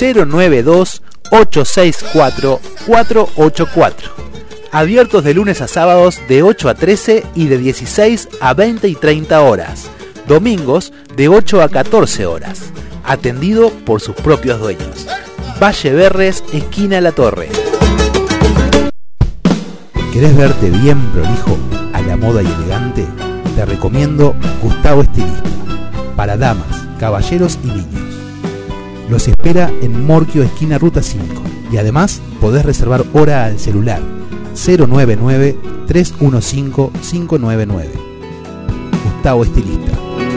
092-864-484. Abiertos de lunes a sábados de 8 a 13 y de 16 a 20 y 30 horas. Domingos de 8 a 14 horas. Atendido por sus propios dueños. Valle Berres, esquina La Torre. ¿Querés verte bien prolijo, a la moda y elegante? Te recomiendo Gustavo Estilista, para damas, caballeros y niños. Los espera en Morquio, esquina Ruta 5, y además podés reservar hora al celular 099-315-599. Gustavo Estilista.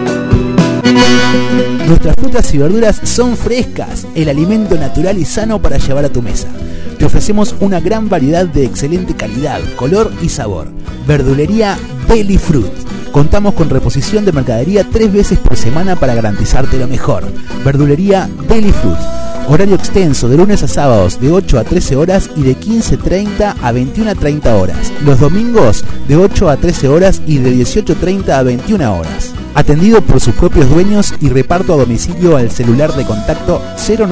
Nuestras frutas y verduras son frescas, el alimento natural y sano para llevar a tu mesa. Te ofrecemos una gran variedad de excelente calidad, color y sabor. Verdulería Belly Fruit. Contamos con reposición de mercadería 3 veces por semana para garantizarte lo mejor. Verdulería Belly Fruit. Horario extenso de lunes a sábados de 8 a 13 horas y de 15:30 a 21:30 horas. Los domingos de 8 a 13 horas y de 18:30 a 21 horas. Atendido por sus propios dueños y reparto a domicilio al celular de contacto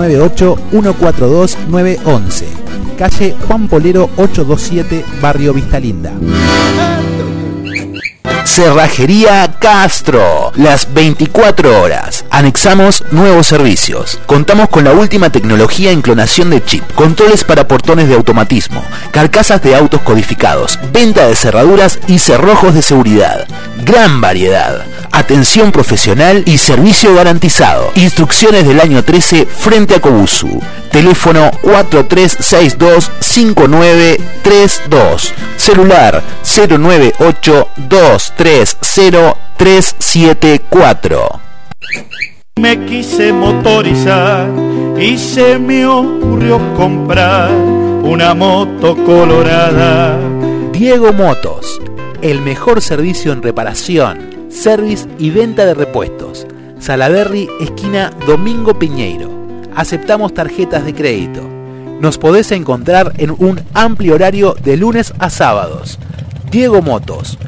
098-142-911. Calle Juan Polero 827, Barrio Vistalinda. Cerrajería Castro, las 24 horas. Anexamos nuevos servicios. Contamos con la última tecnología en clonación de chip, controles para portones de automatismo, carcasas de autos codificados, venta de cerraduras y cerrojos de seguridad. Gran variedad. Atención profesional y servicio garantizado. Instrucciones del año 13 frente a Cobusu. Teléfono 4362-5932. Celular 098-230-374. Me quise motorizar y se me ocurrió comprar una moto colorada. Diego Motos, el mejor servicio en reparación, service y venta de repuestos. Salaberry, esquina Domingo Piñeiro. Aceptamos tarjetas de crédito. Nos podés encontrar en un amplio horario de lunes a sábados. Diego Motos,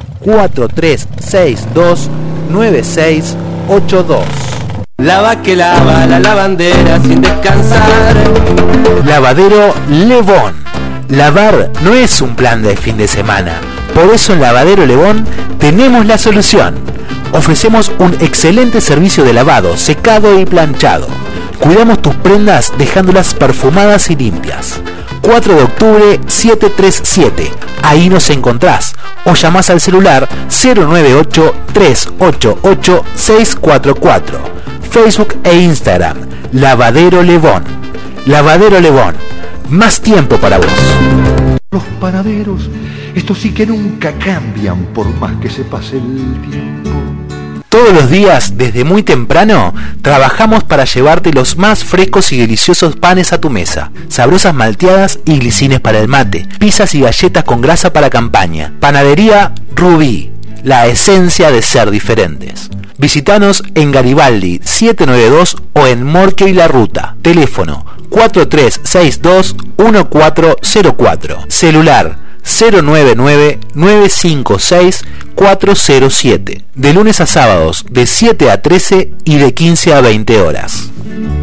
4362-9682. Lava que lava la lavandera sin descansar. Lavadero Lebón. Lavar no es un plan de fin de semana. Por eso en Lavadero Lebón tenemos la solución. Ofrecemos un excelente servicio de lavado, secado y planchado. Cuidamos tus prendas dejándolas perfumadas y limpias. 4 de octubre 737, ahí nos encontrás. O llamás al celular 098-388-644. Facebook e Instagram, Lavadero Levón. Lavadero Levón, más tiempo para vos. Los panaderos, estos sí que nunca cambian por más que se pase el tiempo. Todos los días, desde muy temprano, trabajamos para llevarte los más frescos y deliciosos panes a tu mesa, sabrosas malteadas y glicines para el mate, pizzas y galletas con grasa para campaña. Panadería Rubí, la esencia de ser diferentes. Visítanos en Garibaldi 792 o en Morquio y La Ruta. Teléfono 4362-1404. Celular 099-956-407. De lunes a sábados de 7 a 13 y de 15 a 20 horas.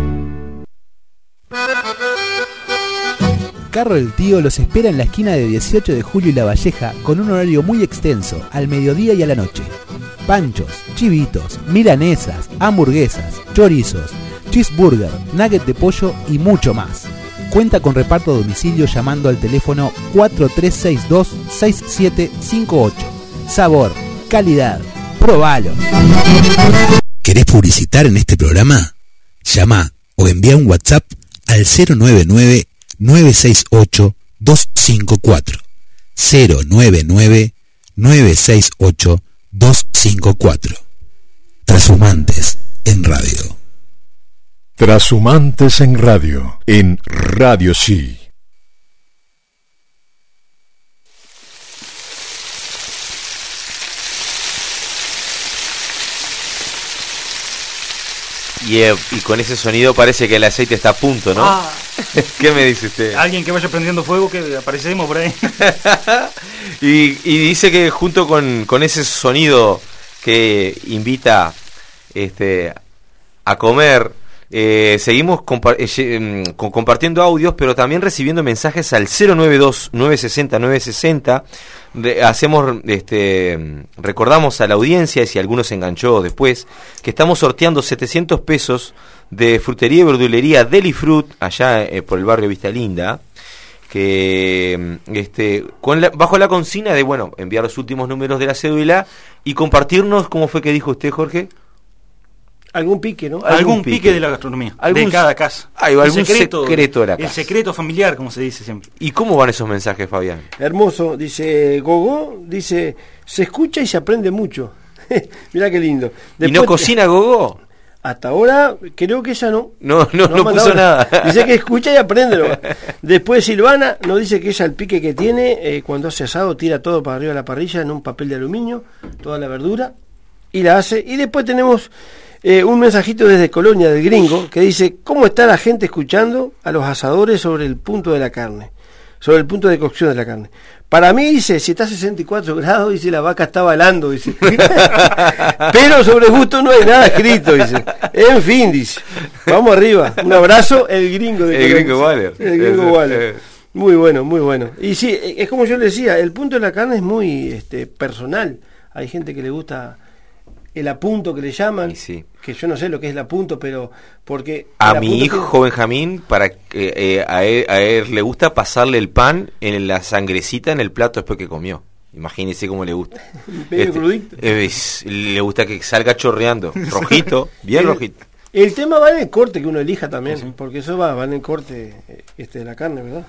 Carro del Tío los espera en la esquina de 18 de Julio y La Valleja con un horario muy extenso, al mediodía y a la noche. Panchos, chivitos, milanesas, hamburguesas, chorizos, cheeseburger, nugget de pollo y mucho más. Cuenta con reparto a domicilio llamando al teléfono 4362-6758. Sabor, calidad, probalo. ¿Querés publicitar en este programa? Llama o envía un WhatsApp al 099-968-254. 099-968-254. Trashumantes en radio. Trashumantes en radio, en Radio Sí. Y con ese sonido parece que el aceite está a punto, ¿no? Ah. ¿Qué me dice usted? Alguien que vaya prendiendo fuego, que aparecemos por ahí. y dice que junto con ese sonido que invita a comer, seguimos compartiendo audios, pero también recibiendo mensajes al 092-960-960. Recordamos a la audiencia, y si alguno se enganchó después, que estamos sorteando 700 pesos de frutería y verdulería Delifrut allá por el barrio Vista Linda, que bajo la consigna de enviar los últimos números de la cédula y compartirnos, ¿cómo fue que dijo usted, Jorge? Algún pique, ¿no? Algún pique de la gastronomía, de cada casa. Algún secreto de la casa. El secreto familiar, como se dice siempre. ¿Y cómo van esos mensajes, Fabián? Hermoso, dice Gogó, dice, se escucha y se aprende mucho. Mirá qué lindo. Después, ¿y no cocina Gogó? Hasta ahora creo que ella no. No puso nada. Dice que escucha y aprende. Después Silvana nos dice que ella el pique que tiene, cuando hace asado, tira todo para arriba de la parrilla en un papel de aluminio, toda la verdura, y la hace. Y después tenemos un mensajito desde Colonia del Gringo que dice, ¿cómo está la gente escuchando a los asadores sobre el punto de la carne? Sobre el punto de cocción de la carne. Para mí, dice, si está a 64 grados, dice, la vaca está balando, dice. Pero sobre gusto no hay nada escrito, dice. En fin, dice. Vamos arriba. Un abrazo, el Gringo de El Gringo Waller. El Gringo Waller. Muy bueno, muy bueno. Y sí, es como yo le decía, el punto de la carne es muy personal. Hay gente que le gusta el apunto que le llaman, sí, que yo no sé lo que es el apunto, pero porque a mi hijo Benjamín, para que a él le gusta pasarle el pan en la sangrecita en el plato después que comió. Imagínese cómo le gusta. Medio crudito. Le gusta que salga chorreando, rojito, bien rojito. El tema va en el corte que uno elija también, sí, porque eso va en el corte de la carne, ¿verdad?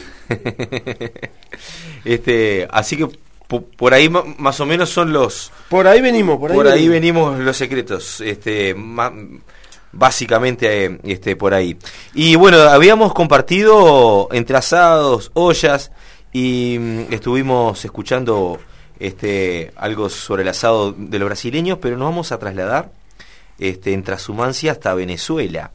Así que por ahí más o menos son los... Por ahí venimos. Por ahí venimos los secretos, básicamente por ahí. Y bueno, habíamos compartido entre asados, ollas, y estuvimos escuchando algo sobre el asado de los brasileños, pero nos vamos a trasladar en trashumancia hasta Venezuela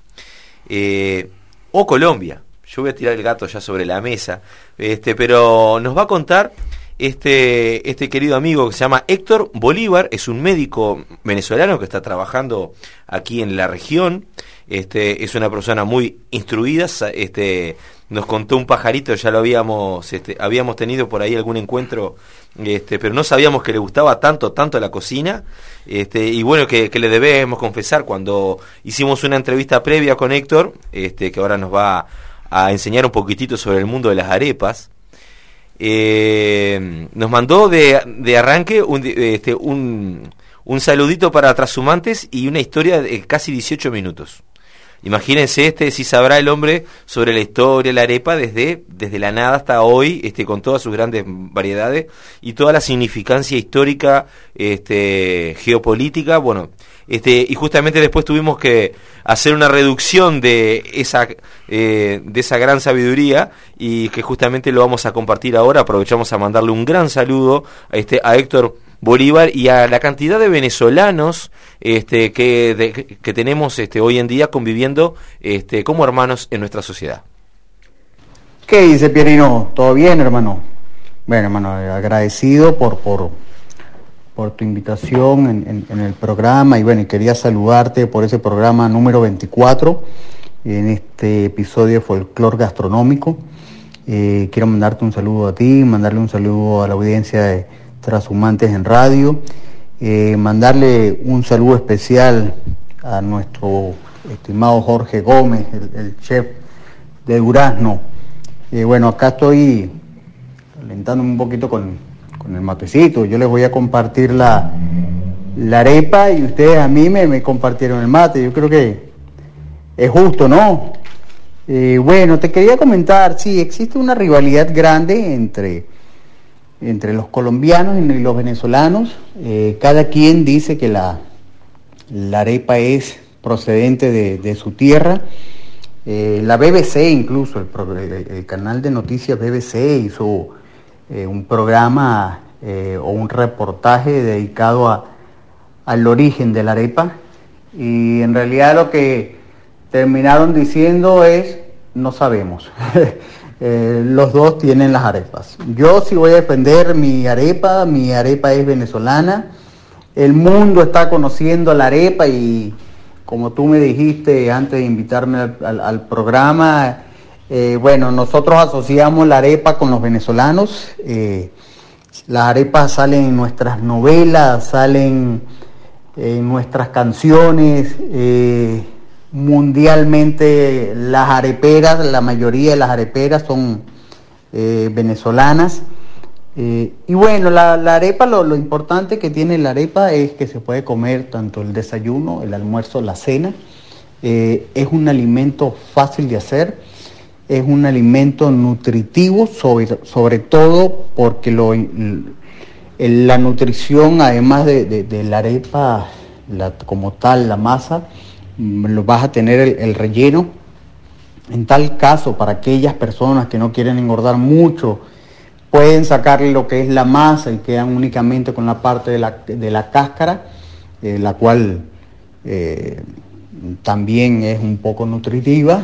o Colombia. Yo voy a tirar el gato ya sobre la mesa, pero nos va a contar este querido amigo que se llama Héctor Bolívar. Es un médico venezolano que está trabajando aquí en la región. Es una persona muy instruida. Nos contó un pajarito, ya lo habíamos tenido por ahí algún encuentro, pero no sabíamos que le gustaba tanto la cocina. Y bueno, que le debemos confesar, cuando hicimos una entrevista previa con Héctor, que ahora nos va a enseñar un poquitito sobre el mundo de las arepas, nos mandó de arranque un saludito para Trashumantes y una historia de casi 18 minutos. Imagínense, si sabrá el hombre sobre la historia, la arepa, desde la nada hasta hoy, con todas sus grandes variedades y toda la significancia histórica, geopolítica, bueno, y justamente después tuvimos que hacer una reducción de esa gran sabiduría, y que justamente lo vamos a compartir ahora. Aprovechamos a mandarle un gran saludo a Héctor Bolívar y a la cantidad de venezolanos que tenemos hoy en día conviviendo como hermanos en nuestra sociedad. ¿Qué dice Pierino? ¿Todo bien, hermano? Bueno, hermano, agradecido por tu invitación en el programa, y bueno, quería saludarte por ese programa número 24 en este episodio de Folclor Gastronómico. Quiero mandarte un saludo a ti, mandarle un saludo a la audiencia de Trashumantes en Radio, mandarle un saludo especial a nuestro estimado Jorge Gómez, el chef de Durazno. Bueno, acá estoy alentando un poquito con el matecito. Yo les voy a compartir la arepa y ustedes a mí me compartieron el mate. Yo creo que es justo, ¿no? Bueno, te quería comentar, sí, existe una rivalidad grande entre los colombianos y los venezolanos. Cada quien dice que la arepa es procedente de su tierra. La BBC, incluso el canal de noticias BBC hizo un programa o un reportaje dedicado al origen de la arepa, y en realidad lo que terminaron diciendo es: no sabemos. Los dos tienen las arepas. Yo sí voy a defender mi arepa es venezolana. El mundo está conociendo la arepa, y como tú me dijiste antes de invitarme al programa, bueno, nosotros asociamos la arepa con los venezolanos. Las arepas salen en nuestras novelas, salen en nuestras canciones. Mundialmente las areperas, la mayoría de las areperas son venezolanas. Y bueno, la arepa, lo importante que tiene la arepa es que se puede comer tanto el desayuno, el almuerzo, la cena. Es un alimento fácil de hacer, es un alimento nutritivo, sobre todo porque la nutrición, además de la arepa como tal, la masa, vas a tener el relleno. En tal caso, para aquellas personas que no quieren engordar mucho, pueden sacarle lo que es la masa y quedan únicamente con la parte de la cáscara, la cual también es un poco nutritiva.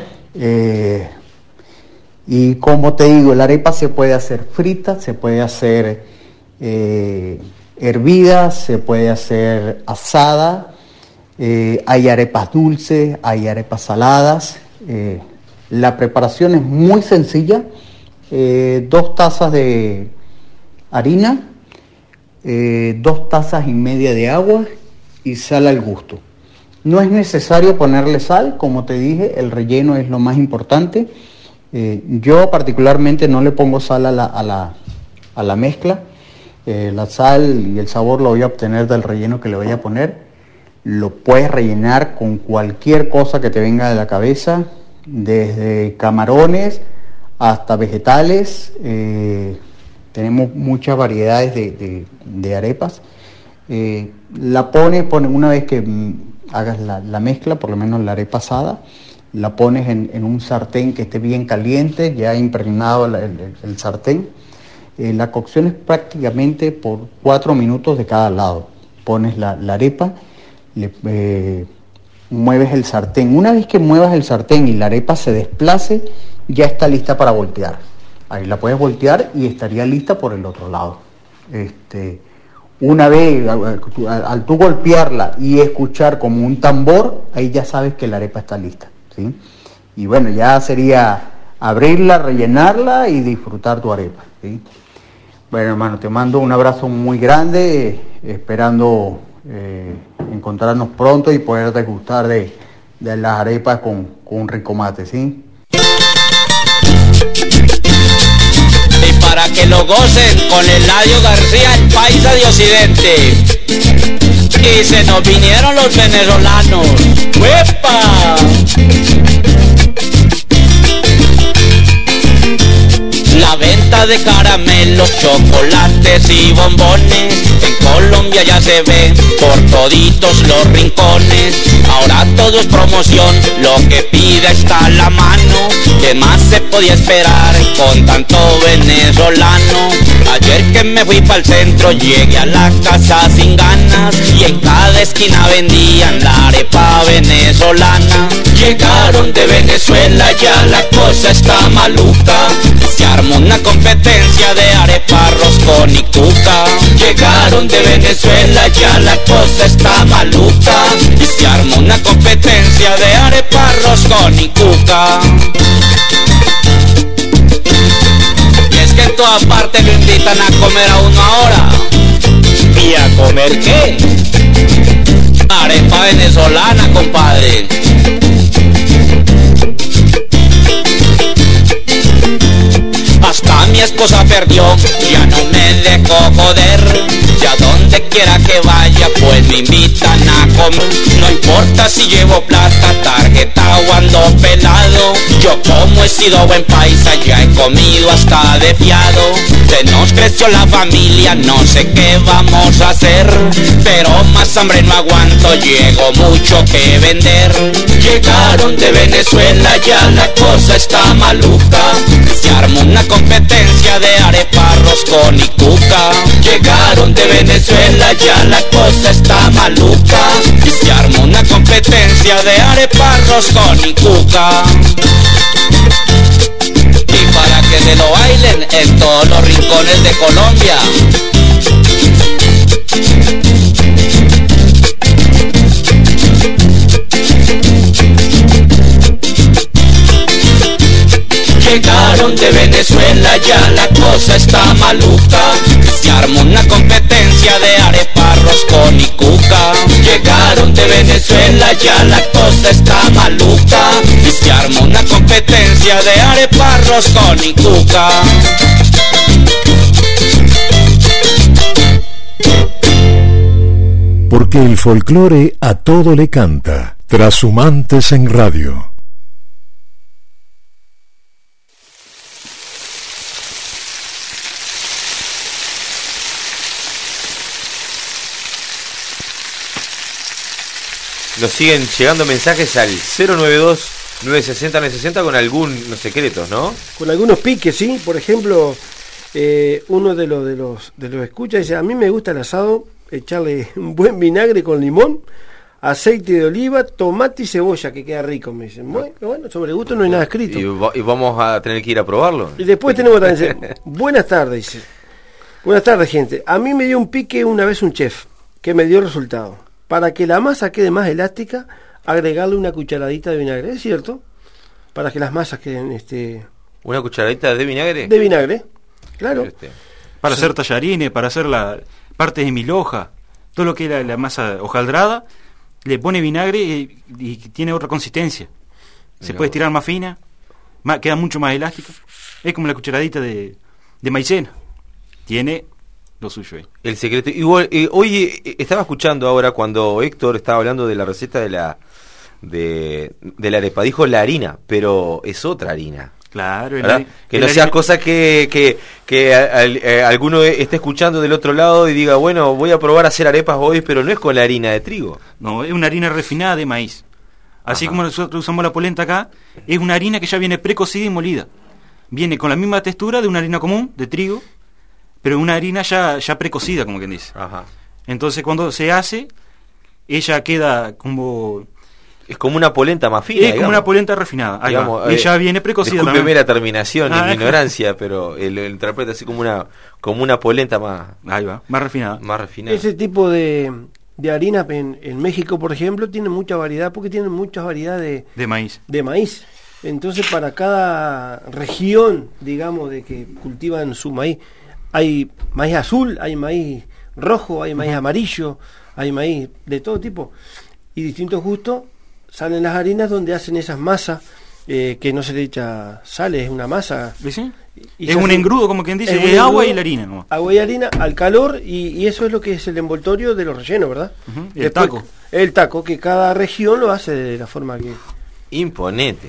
Y como te digo, la arepa se puede hacer frita, se puede hacer hervida, se puede hacer asada. Hay arepas dulces, hay arepas saladas. La preparación es muy sencilla. 2 tazas de harina, 2 tazas y media de agua y sal al gusto. No es necesario ponerle sal, como te dije, el relleno es lo más importante. Yo particularmente no le pongo sal a la mezcla. La sal y el sabor lo voy a obtener del relleno que le voy a poner. Lo puedes rellenar con cualquier cosa que te venga de la cabeza, desde camarones hasta vegetales. Tenemos muchas variedades de arepas. La pones una vez que hagas la mezcla, por lo menos la arepa asada, la pones en un sartén que esté bien caliente, ya impregnado el sartén. La cocción es prácticamente por 4 minutos de cada lado. Pones la arepa, mueves el sartén. Una vez que muevas el sartén y la arepa se desplace, ya está lista para voltear. Ahí la puedes voltear y estaría lista por el otro lado. Una vez, al tú golpearla y escuchar como un tambor, ahí ya sabes que la arepa está lista, ¿sí? Y bueno, ya sería abrirla, rellenarla y disfrutar tu arepa, ¿sí? Bueno, hermano, te mando un abrazo muy grande, esperando encontrarnos pronto y poder degustar de las arepas con un rico mate, ¿sí? Y para para que lo gocen con Eladio García, el paisa de Occidente. Y se nos vinieron los venezolanos. ¡Uepa! La venta de caramelos, chocolates y bombones en Colombia ya se ve por toditos los rincones. Ahora todo es promoción, lo que pida está a la mano. ¿Qué más se podía esperar con tanto venezolano? Ayer que me fui pa'l centro llegué a la casa sin ganas y en cada esquina vendían la arepa venezolana. Llegaron de Venezuela, ya la cosa está maluca. Se armó una competencia de arepa, roscón y cuca. Llegaron de Venezuela, ya la cosa está maluca. Y se armó una competencia de arepa, roscón y cuca. Y es que en toda parte lo invitan a comer a uno ahora. ¿Y a comer qué? Arepa venezolana, compadre. Hasta mi esposa perdió, ya no me dejó joder. Ya donde quiera que vaya, pues me invitan a comer. No importa si llevo plata, tarjeta o ando pelado. Yo como he sido buen paisa, ya he comido hasta de fiado. Se nos creció la familia, no sé qué vamos a hacer, pero más hambre no aguanto, llego mucho que vender. Llegaron de Venezuela, ya la cosa está maluca. Se armó una competencia de arepa, roscón y cuca. Llegaron de Venezuela, ya la cosa está maluca. Y se armó una competencia de arepa, roscón y cuca. Y para que se lo bailen en todos los rincones de Colombia. Llegaron de Venezuela, ya la cosa está maluca. Se armó una competencia de arepa, roscón y cuca. Llegaron de Venezuela, ya la cosa está maluca. Y se armó una competencia de arepa, roscón y cuca. Porque el folclore a todo le canta. Trashumantes en Radio. Nos siguen llegando mensajes al 092-960-960 con algunos secretos, ¿no? Con algunos piques, sí. Por ejemplo, uno de los escuchas dice: a mí me gusta el asado, echarle un buen vinagre con limón, aceite de oliva, tomate y cebolla, que queda rico, me dicen. Bueno, sobre gusto no hay nada escrito. Y vamos a tener que ir a probarlo. Y después tenemos también, dice: buenas tardes, dice. Buenas tardes, gente. A mí me dio un pique una vez un chef, que me dio resultado. Para que la masa quede más elástica, agregarle una cucharadita de vinagre. ¿Es cierto? Para que las masas queden... ¿Una cucharadita de vinagre? De vinagre, claro. Para hacer tallarines, para hacer la parte de milhoja, todo lo que era la masa hojaldrada, le pone vinagre y tiene otra consistencia. Se puede estirar más fina, queda mucho más elástica. Es como la cucharadita de maicena. Tiene... lo suyo ahí. El secreto. Igual, hoy estaba escuchando ahora cuando Héctor estaba hablando de la receta de la arepa. Dijo la harina, pero es otra harina. Claro. Que no sea cosa que alguno esté escuchando del otro lado y diga, bueno, voy a probar a hacer arepas hoy, pero no es con la harina de trigo. No, es una harina refinada de maíz. Así como nosotros usamos la polenta acá, es una harina que ya viene precocida y molida. Viene con la misma textura de una harina común, de trigo, pero una harina ya precocida, como quien dice. Ajá. Entonces cuando se hace, ella queda como... Es como una polenta más fina, es como una polenta refinada. Ahí digamos, va. Ella viene precocida. Discúlpeme la terminación y mi ignorancia, pero el interpreta así como una polenta más... Ahí va, más refinada. Más refinada. Ese tipo de harina en México, por ejemplo, tiene mucha variedad, porque tienen muchas variedades de maíz. De maíz. Entonces para cada región, digamos, de que cultivan su maíz, hay maíz azul, hay maíz rojo, hay maíz amarillo, hay maíz de todo tipo. Y distintos gustos salen las harinas donde hacen esas masas, que no se le echa sal, es una masa. ¿Sí? Y es un engrudo, como quien dice, es agua y la harina, ¿no? Agua y harina al calor, y eso es lo que es el envoltorio de los rellenos, ¿verdad? El taco. El taco, que cada región lo hace de la forma que... Imponente.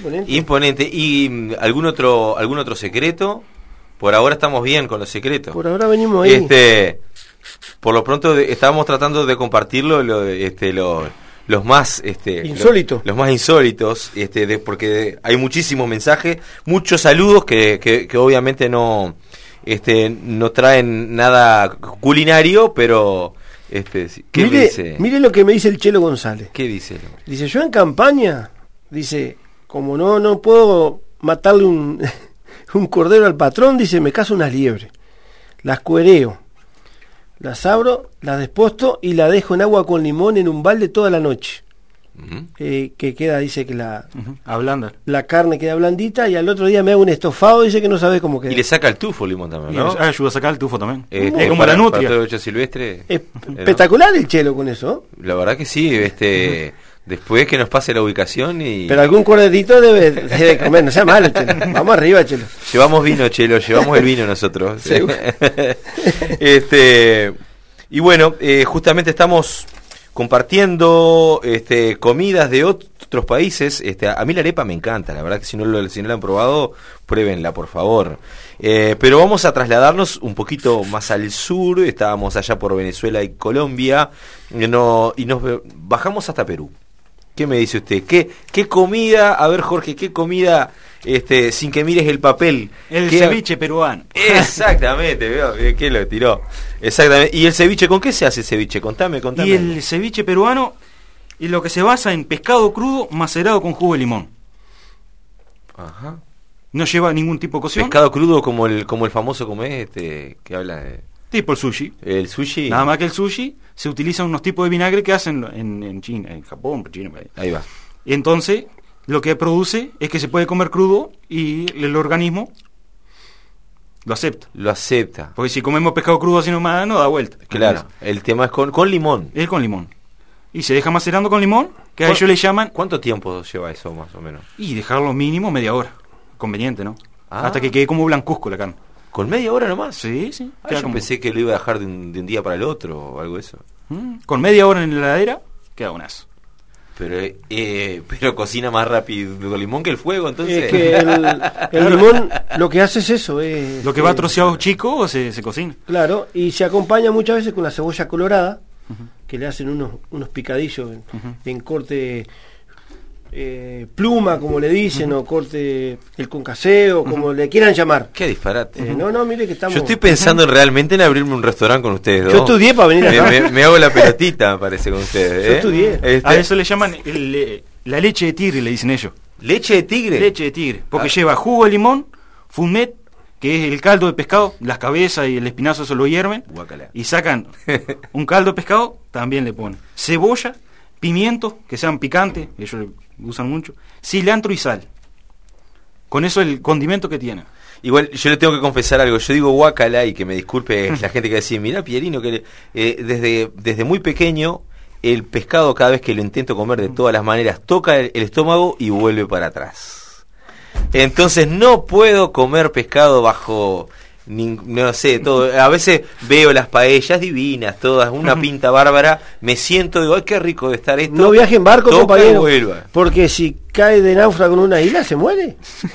¿Y algún otro secreto? Por ahora estamos bien con los secretos. Por ahora venimos ahí. Por lo pronto estábamos tratando de compartirlo, los más insólitos. Los más insólitos, porque hay muchísimos mensajes, muchos saludos que obviamente no traen nada culinario, pero mire lo que me dice el Chelo González. ¿Qué dice? Dice, yo en campaña, dice, como no puedo matarle un cordero al patrón, dice, me cazo unas liebres, las cuereo, las abro, las desposto y la dejo en agua con limón en un balde toda la noche. Que queda, dice que ablanda. La carne queda blandita, y al otro día me hago un estofado, dice que no sabe cómo queda. Y le saca el tufo el limón también, ¿no? Ayuda a sacar el tufo también. Es como la nutria. Para todo silvestre. Es espectacular el Chelo con eso. La verdad que sí, después que nos pase la ubicación y... Pero algún corderito debe comer, no sea malo, Chelo. Vamos arriba, Chelo. Llevamos vino, Chelo, llevamos el vino nosotros. Sí. Y bueno, justamente estamos compartiendo comidas de otros países. A mí la arepa me encanta, la verdad que si no la han probado, pruébenla, por favor. Pero vamos a trasladarnos un poquito más al sur. Estábamos allá por Venezuela y Colombia, y nos bajamos hasta Perú. ¿Qué me dice usted? ¿Qué comida? A ver, Jorge, ¿qué comida, sin que mires el papel? El ceviche peruano. Exactamente, veo que lo tiró. Exactamente. ¿Y el ceviche, con qué se hace el ceviche? Contame. Y el ceviche peruano, y lo que se basa en pescado crudo macerado con jugo de limón. Ajá. No lleva ningún tipo de cocción. Pescado crudo como el famoso, como es, que habla de... Tipo el sushi. El sushi. Nada más que el sushi se utilizan unos tipos de vinagre que hacen en China, en Japón, China. Ahí va. Y entonces, lo que produce es que se puede comer crudo y el organismo lo acepta. Porque si comemos pescado crudo así nomás, no da vuelta. Claro, el tema es con limón. Es con limón. Y se deja macerando con limón, que a ellos le llaman... ¿Cuánto tiempo lleva eso, más o menos? Y dejarlo mínimo media hora. Conveniente, ¿no? Hasta que quede como blancuzco la carne. ¿Con media hora nomás? Sí. Yo pensé que lo iba a dejar de un día para el otro o algo de eso. Con media hora en la heladera, queda buenazo. Pero cocina más rápido el limón que el fuego, entonces. Es que el limón lo que hace es eso. Lo que va troceado chico se cocina. Claro, y se acompaña muchas veces con la cebolla colorada, que le hacen unos picadillos en corte... pluma, como le dicen, o corte el concaseo, como le quieran llamar. Qué disparate. Mire que estamos... Yo estoy pensando realmente en abrirme un restaurante con ustedes dos. Yo estudié para venir acá. Me hago la pelotita, me parece, con ustedes. Yo estudié. A eso le llaman la leche de tigre, le dicen ellos. ¿Leche de tigre? Leche de tigre, porque lleva jugo de limón, fumet, que es el caldo de pescado, las cabezas y el espinazo eso lo hierven. Guácala. Y sacan un caldo de pescado, también le ponen cebolla, pimientos, que sean picantes, ellos usan mucho, cilantro y sal. Con eso el condimento que tiene. Igual yo le tengo que confesar algo. Yo digo guacala, y que me disculpe la gente que decía, mirá, Pierino, que desde muy pequeño el pescado, cada vez que lo intento comer de todas las maneras, toca el estómago y vuelve para atrás. Entonces no puedo comer pescado bajo... no sé, todo. A veces veo las paellas divinas, todas, una pinta bárbara, me siento, digo, ay, qué rico de estar esto. No viaje en barco, compañero, vuelva. Porque si cae de náufrago en una isla, se muere.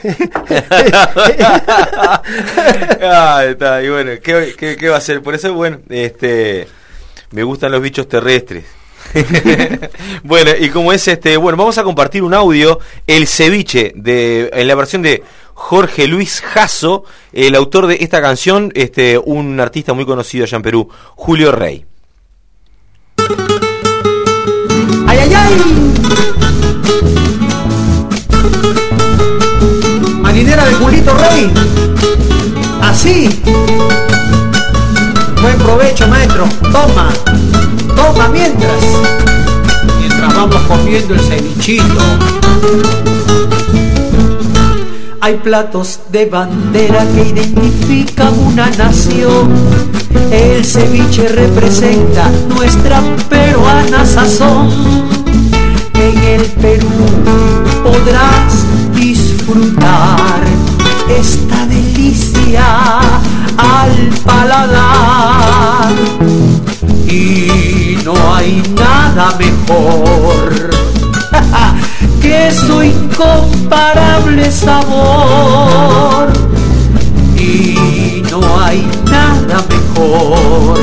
Está, y bueno, ¿qué va a hacer? Por eso, bueno, me gustan los bichos terrestres. Bueno, y como es bueno, vamos a compartir un audio, el ceviche, en la versión de Jorge Luis Jasso, el autor de esta canción, un artista muy conocido allá en Perú, Julio Rey. ¡Ay, ay, ay! Marinera de Julito Rey. Así. Buen provecho, maestro. Toma mientras vamos comiendo el cevichito. Hay platos de bandera que identifican una nación. El ceviche representa nuestra peruana sazón. En el Perú podrás disfrutar esta delicia delicia al paladar. Y no hay nada mejor que su incomparable sabor. Y no hay nada mejor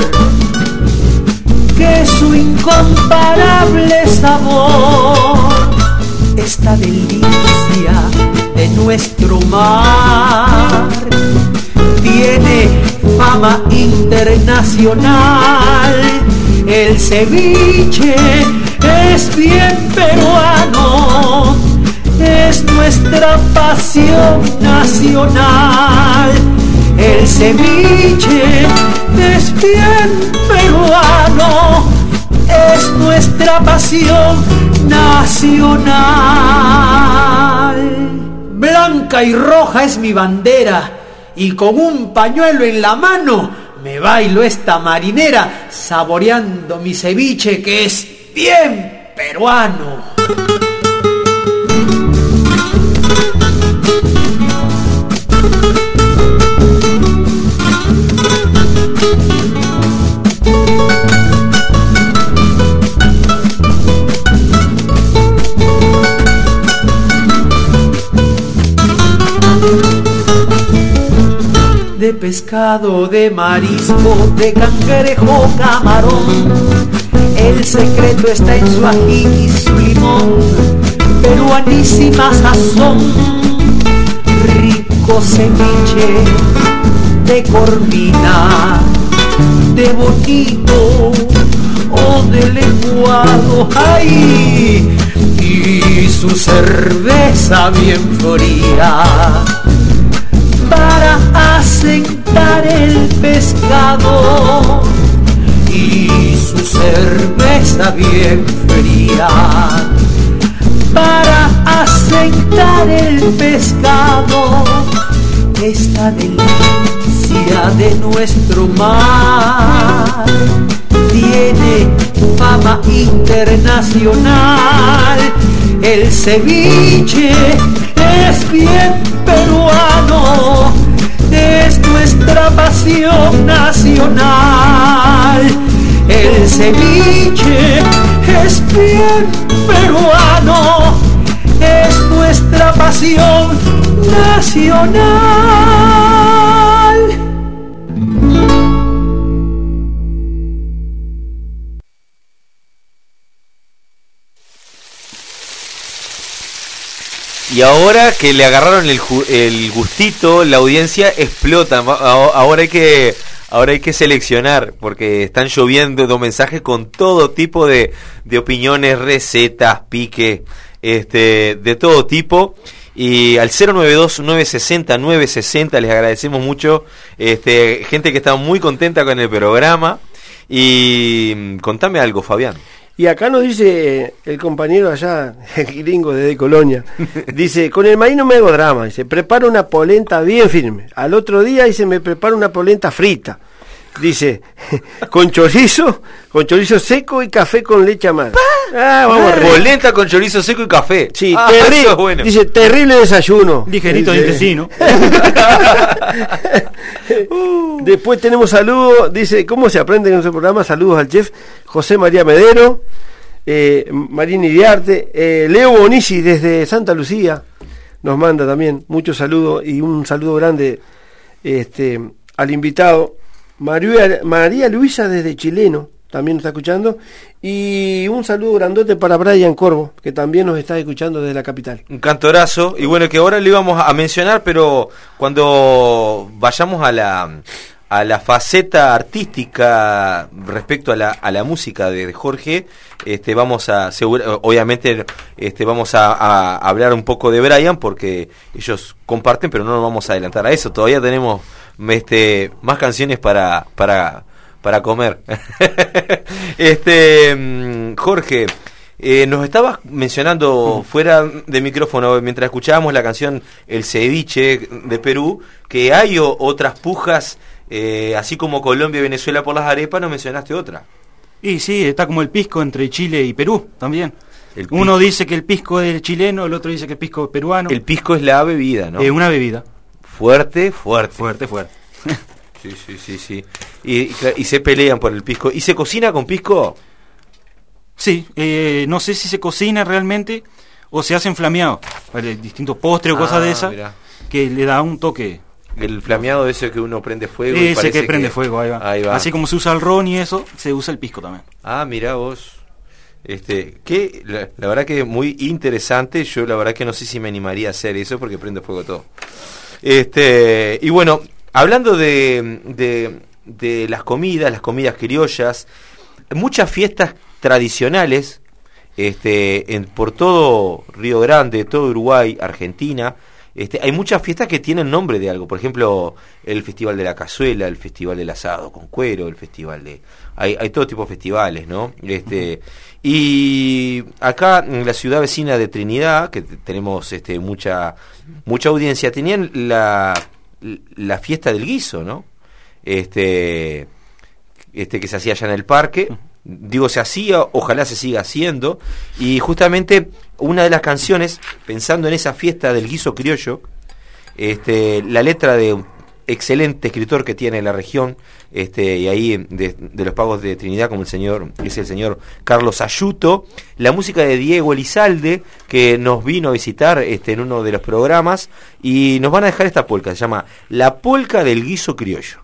que su incomparable sabor. Esta delicia de nuestro mar tiene fama internacional. El ceviche es bien peruano, es nuestra pasión nacional. El ceviche es bien peruano, es nuestra pasión nacional. Blanca y roja es mi bandera, y con un pañuelo en la mano me bailo esta marinera, saboreando mi ceviche que es bien peruano. De pescado, de marisco, de cangrejo, camarón, el secreto está en su ají y su limón, peruanísima sazón, rico ceviche de corvina, de bonito o de lenguado, ¡ay! Y su cerveza bien fría para asentar el pescado, y su cerveza bien fría para asentar el pescado. Esta delicia de nuestro mar tiene fama internacional. El ceviche es bien peruano, es nuestra pasión nacional. El ceviche es bien peruano, es nuestra pasión nacional. Y ahora que le agarraron el gustito, la audiencia explota. Ahora hay que seleccionar, porque están lloviendo mensajes con todo tipo de opiniones, recetas, pique, de todo tipo. Y al 092-960-960 les agradecemos mucho, gente que está muy contenta con el programa. Y contame algo, Fabián. Y acá nos dice el compañero allá, el gringo desde Colonia, dice, con el maíz no me hago drama, dice, preparo una polenta bien firme. Al otro día dice, me preparo una polenta frita. Dice, con chorizo seco y café con leche amarga. Polenta con chorizo seco y café. Sí, terrible. Eso es bueno. Dice, terrible desayuno. Ligerito de intestino. Después tenemos saludos, dice, ¿cómo se aprende en nuestro programa? Saludos al chef José María Medero, Marín Iriarte, Leo Bonici desde Santa Lucía, nos manda también muchos saludos, y un saludo grande al invitado. María Luisa desde Chileno también nos está escuchando, y un saludo grandote para Brian Corvo, que también nos está escuchando desde la capital. Un cantorazo, y bueno, que ahora le íbamos a mencionar, pero cuando vayamos a la faceta artística respecto a la música de Jorge, obviamente vamos a hablar un poco de Brian, porque ellos comparten, pero no nos vamos a adelantar a eso. Todavía tenemos más canciones para comer. Jorge, nos estabas mencionando fuera de micrófono, mientras escuchábamos la canción El Ceviche de Perú, que hay otras pujas, así como Colombia y Venezuela por las arepas. ¿No mencionaste otra? Y sí, está como el pisco entre Chile y Perú también. Uno dice que el pisco es chileno, el otro dice que el pisco es peruano. El pisco es la bebida, ¿no? Es una bebida. Fuerte. Sí. Y se pelean por el pisco. ¿Y se cocina con pisco? Sí, no sé si se cocina realmente o se hacen flameados, distintos postres o cosas de esas, que le da un toque. El flameado ese que uno prende fuego. Ese que prende fuego, ahí va. Así como se usa el ron y eso, se usa el pisco también. Mirá vos. Que la verdad que es muy interesante. Yo la verdad que no sé si me animaría a hacer eso porque prende fuego todo. Y bueno, hablando de las comidas criollas, muchas fiestas tradicionales por todo Río Grande, todo Uruguay, Argentina. Hay muchas fiestas que tienen nombre de algo. Por ejemplo, el Festival de la Cazuela, el Festival del Asado con Cuero, el Festival de... Hay todo tipo de festivales, ¿no? Y acá en la ciudad vecina de Trinidad, que tenemos mucha audiencia, tenían la fiesta del guiso, ¿no? Que se hacía allá en el parque. Digo, se hacía, ojalá se siga haciendo. Y justamente una de las canciones, pensando en esa fiesta del guiso criollo, la letra de un excelente escritor que tiene la región, y ahí de los pagos de Trinidad, como es el señor Carlos Ayuto, la música de Diego Elizalde, que nos vino a visitar en uno de los programas, y nos van a dejar esta polca, se llama La Polca del Guiso Criollo.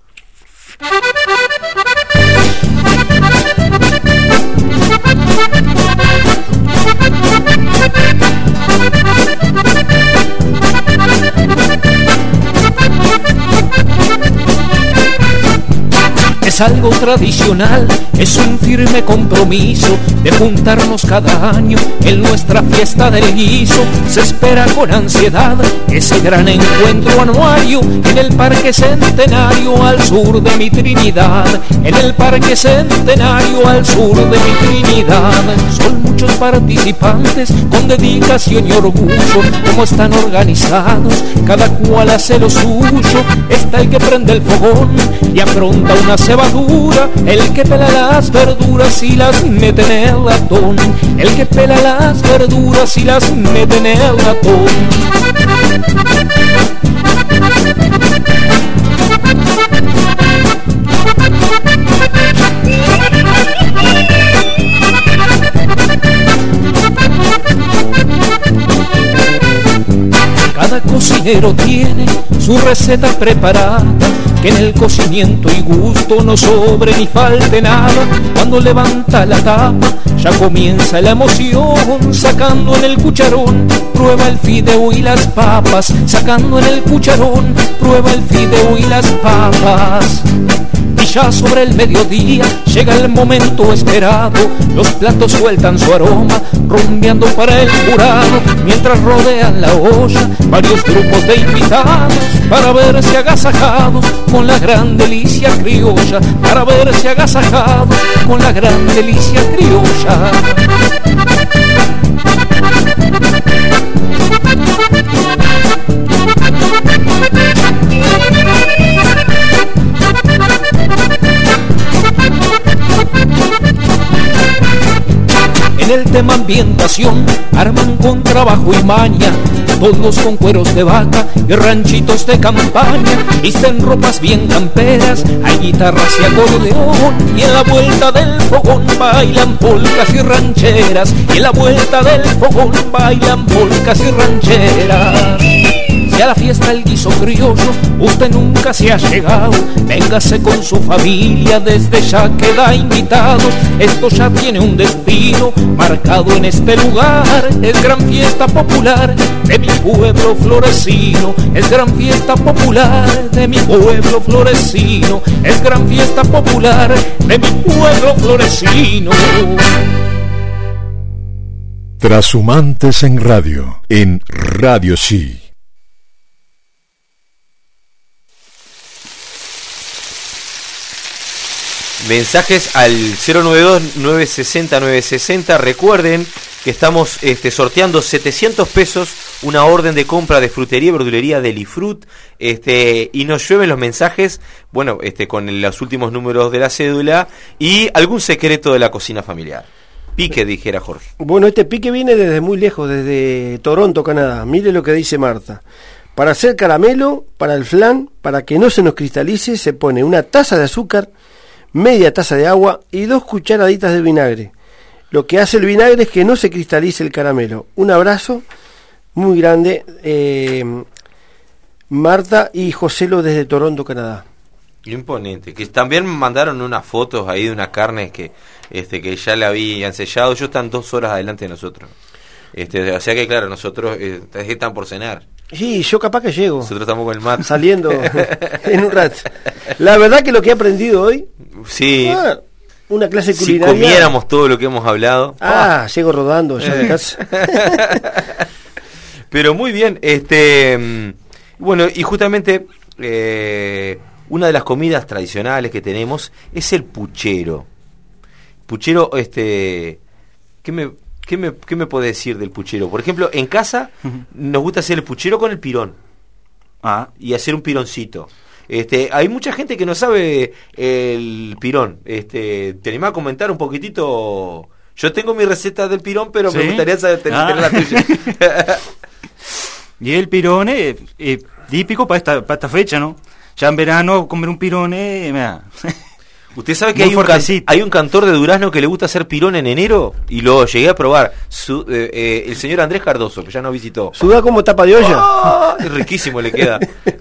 Es algo tradicional, es un firme compromiso de juntarnos cada año en nuestra fiesta del guiso. Se espera con ansiedad ese gran encuentro anuario en el Parque Centenario al sur de mi Trinidad. En el Parque Centenario al sur de mi Trinidad. Son muchos participantes con dedicación y orgullo. Como están organizados, cada cual hace lo suyo. Está el que prende el fogón y afronta una cebadura, el que pela las verduras y las mete en el latón, el que pela las verduras y las mete en el latón. Cada cocinero tiene su receta preparada, que en el cocimiento y gusto no sobre ni falte nada. Cuando levanta la tapa ya comienza la emoción, sacando en el cucharón prueba el fideo y las papas, sacando en el cucharón prueba el fideo y las papas. Y ya sobre el mediodía llega el momento esperado, los platos sueltan su aroma, rumbeando para el jurado, mientras rodean la olla varios grupos de invitados, para verse agasajados con la gran delicia criolla, para verse agasajados con la gran delicia criolla. En el tema ambientación arman con trabajo y maña, todos con cueros de vaca y ranchitos de campaña, visten ropas bien camperas, hay guitarras y acordeón, y en la vuelta del fogón bailan polcas y rancheras, y en la vuelta del fogón bailan polcas y rancheras. Si a la fiesta el guiso criollo usted nunca se ha llegado, véngase con su familia, desde ya queda invitado. Esto ya tiene un destino marcado en este lugar. Es gran fiesta popular de mi pueblo florecino, es gran fiesta popular de mi pueblo florecino, es gran fiesta popular de mi pueblo florecino. Trashumantes en radio, en Radio Chi. Mensajes al 092-960-960. Recuerden que estamos sorteando 700 pesos, una orden de compra de frutería y verdulería Delifrut, y nos llueven los mensajes, bueno, con los últimos números de la cédula y algún secreto de la cocina familiar. Pique, dijera Jorge. Bueno, este pique viene desde muy lejos, desde Toronto, Canadá. Mire lo que dice Marta. Para hacer caramelo, para el flan, para que no se nos cristalice, se pone una taza de azúcar, media taza de agua y 2 cucharaditas de vinagre. Lo que hace el vinagre es que no se cristalice el caramelo. Un abrazo muy grande, Marta y Joselo desde Toronto, Canadá. Imponente, que también me mandaron unas fotos ahí de una carne que ya la habían sellado. Ellos están 2 horas adelante de nosotros. O sea que claro, nosotros están por cenar. Sí, yo capaz que llego. Nosotros estamos con el mate. Saliendo en un rato. La verdad que lo que he aprendido hoy... Sí. Una clase culinaria... Si comiéramos todo lo que hemos hablado... llego rodando ya de casa. Pero muy bien, bueno, y justamente una de las comidas tradicionales que tenemos es el puchero. Puchero, ¿qué me puede decir del puchero? Por ejemplo, en casa nos gusta hacer el puchero con el pirón. Y hacer un pironcito. Hay mucha gente que no sabe el pirón. ¿Te animás a comentar un poquitito? Yo tengo mi receta del pirón, pero me gustaría saber tener la tuya. Y el pirón es típico para esta fecha, ¿no? Ya en verano comer un pirón Usted sabe que hay un cantor de Durazno que le gusta hacer pirón en enero y lo llegué a probar. El señor Andrés Cardoso, que ya nos visitó. Suda como tapa de olla. Es riquísimo le queda.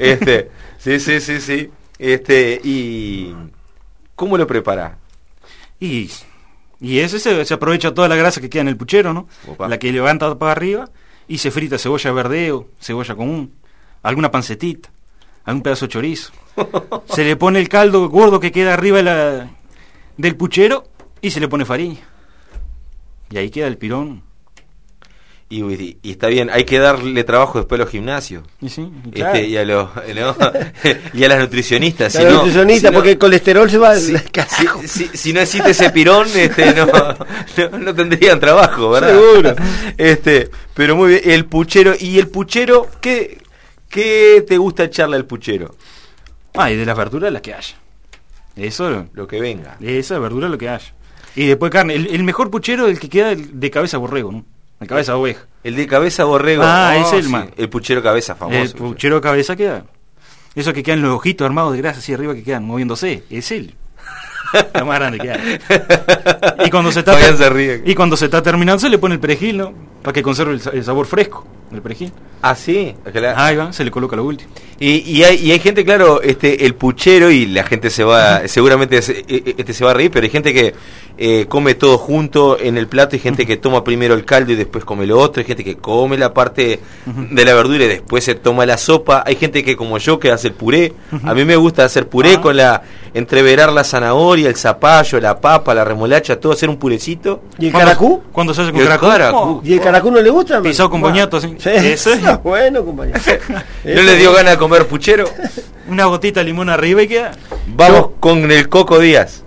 Sí. ¿Y cómo lo prepara? Y ese se aprovecha toda la grasa que queda en el puchero, ¿no? Opa. La que levanta para arriba y se frita cebolla verdeo, cebolla común, alguna pancetita, algún pedazo de chorizo. Se le pone el caldo gordo que queda arriba del puchero y se le pone farina. Y ahí queda el pirón. Y está bien, hay que darle trabajo después a los gimnasios. Claro. Y a las nutricionistas. Porque el colesterol se va si no existe ese pirón, no tendrían trabajo, ¿verdad? Seguro. Pero muy bien, el puchero. ¿Y el puchero qué te gusta echarle al puchero? Y de las verduras las que haya. Eso lo que venga. Esa verdura lo que haya. Y después carne. El mejor puchero es el que queda de cabeza borrego, ¿no? El cabeza oveja. El de cabeza borrego. Es el más. El puchero cabeza famoso. El puchero cabeza queda. Eso que quedan los ojitos armados de grasa así arriba que quedan moviéndose. Es él. Lo más grande que hay. Y cuando se está terminando se le pone el perejil, ¿no? Para que conserve el sabor fresco del perejil. Sí. Ahí va, se le coloca lo último. Y hay gente, claro, el puchero, y la gente seguramente se va a reír, pero hay gente que come todo junto en el plato, hay gente que toma primero el caldo y después come lo otro, hay gente que come la parte de la verdura y después se toma la sopa, hay gente que como yo que hace el puré. A mí me gusta hacer puré con entreverar la zanahoria, el zapallo, la papa, la remolacha, todo, hacer un purecito. ¿Y el caracú? ¿Cuándo se hace con caracú? ¿Y el caracú no le gusta? Pisado con boñato, sí. Eso es bueno, compañero. ¿No le dio ganas de comer puchero? Una gotita de limón arriba y queda. Vamos con el Coco Díaz.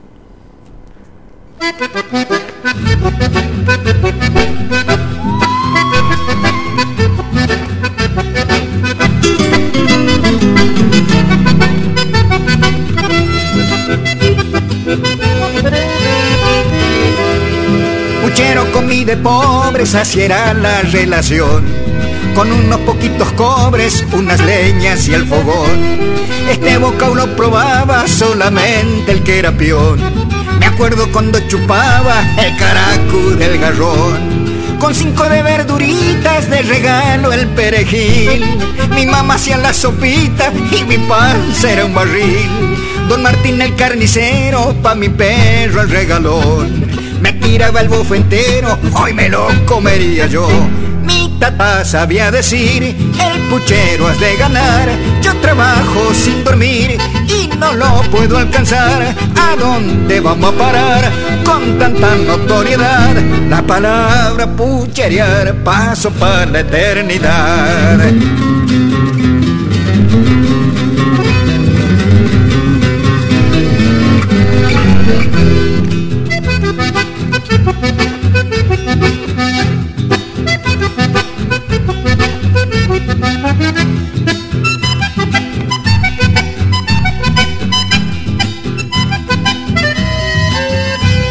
Puchero comí de pobres, así era la relación. Con unos poquitos cobres, unas leñas y el fogón. Este bocado lo probaba solamente el que era peón. Me acuerdo cuando chupaba el caracú del garrón. Con 5 de verduritas de regalo el perejil. Mi mamá hacía la sopita y mi panza era un barril. Don Martín el carnicero, pa' mi perro el regalón. Me tiraba el bofo entero, hoy me lo comería yo. Mi tata sabía decir, el puchero has de ganar. Yo trabajo sin dormir y no lo puedo alcanzar. ¿A dónde vamos a parar con tanta notoriedad? La palabra pucherear paso para la eternidad.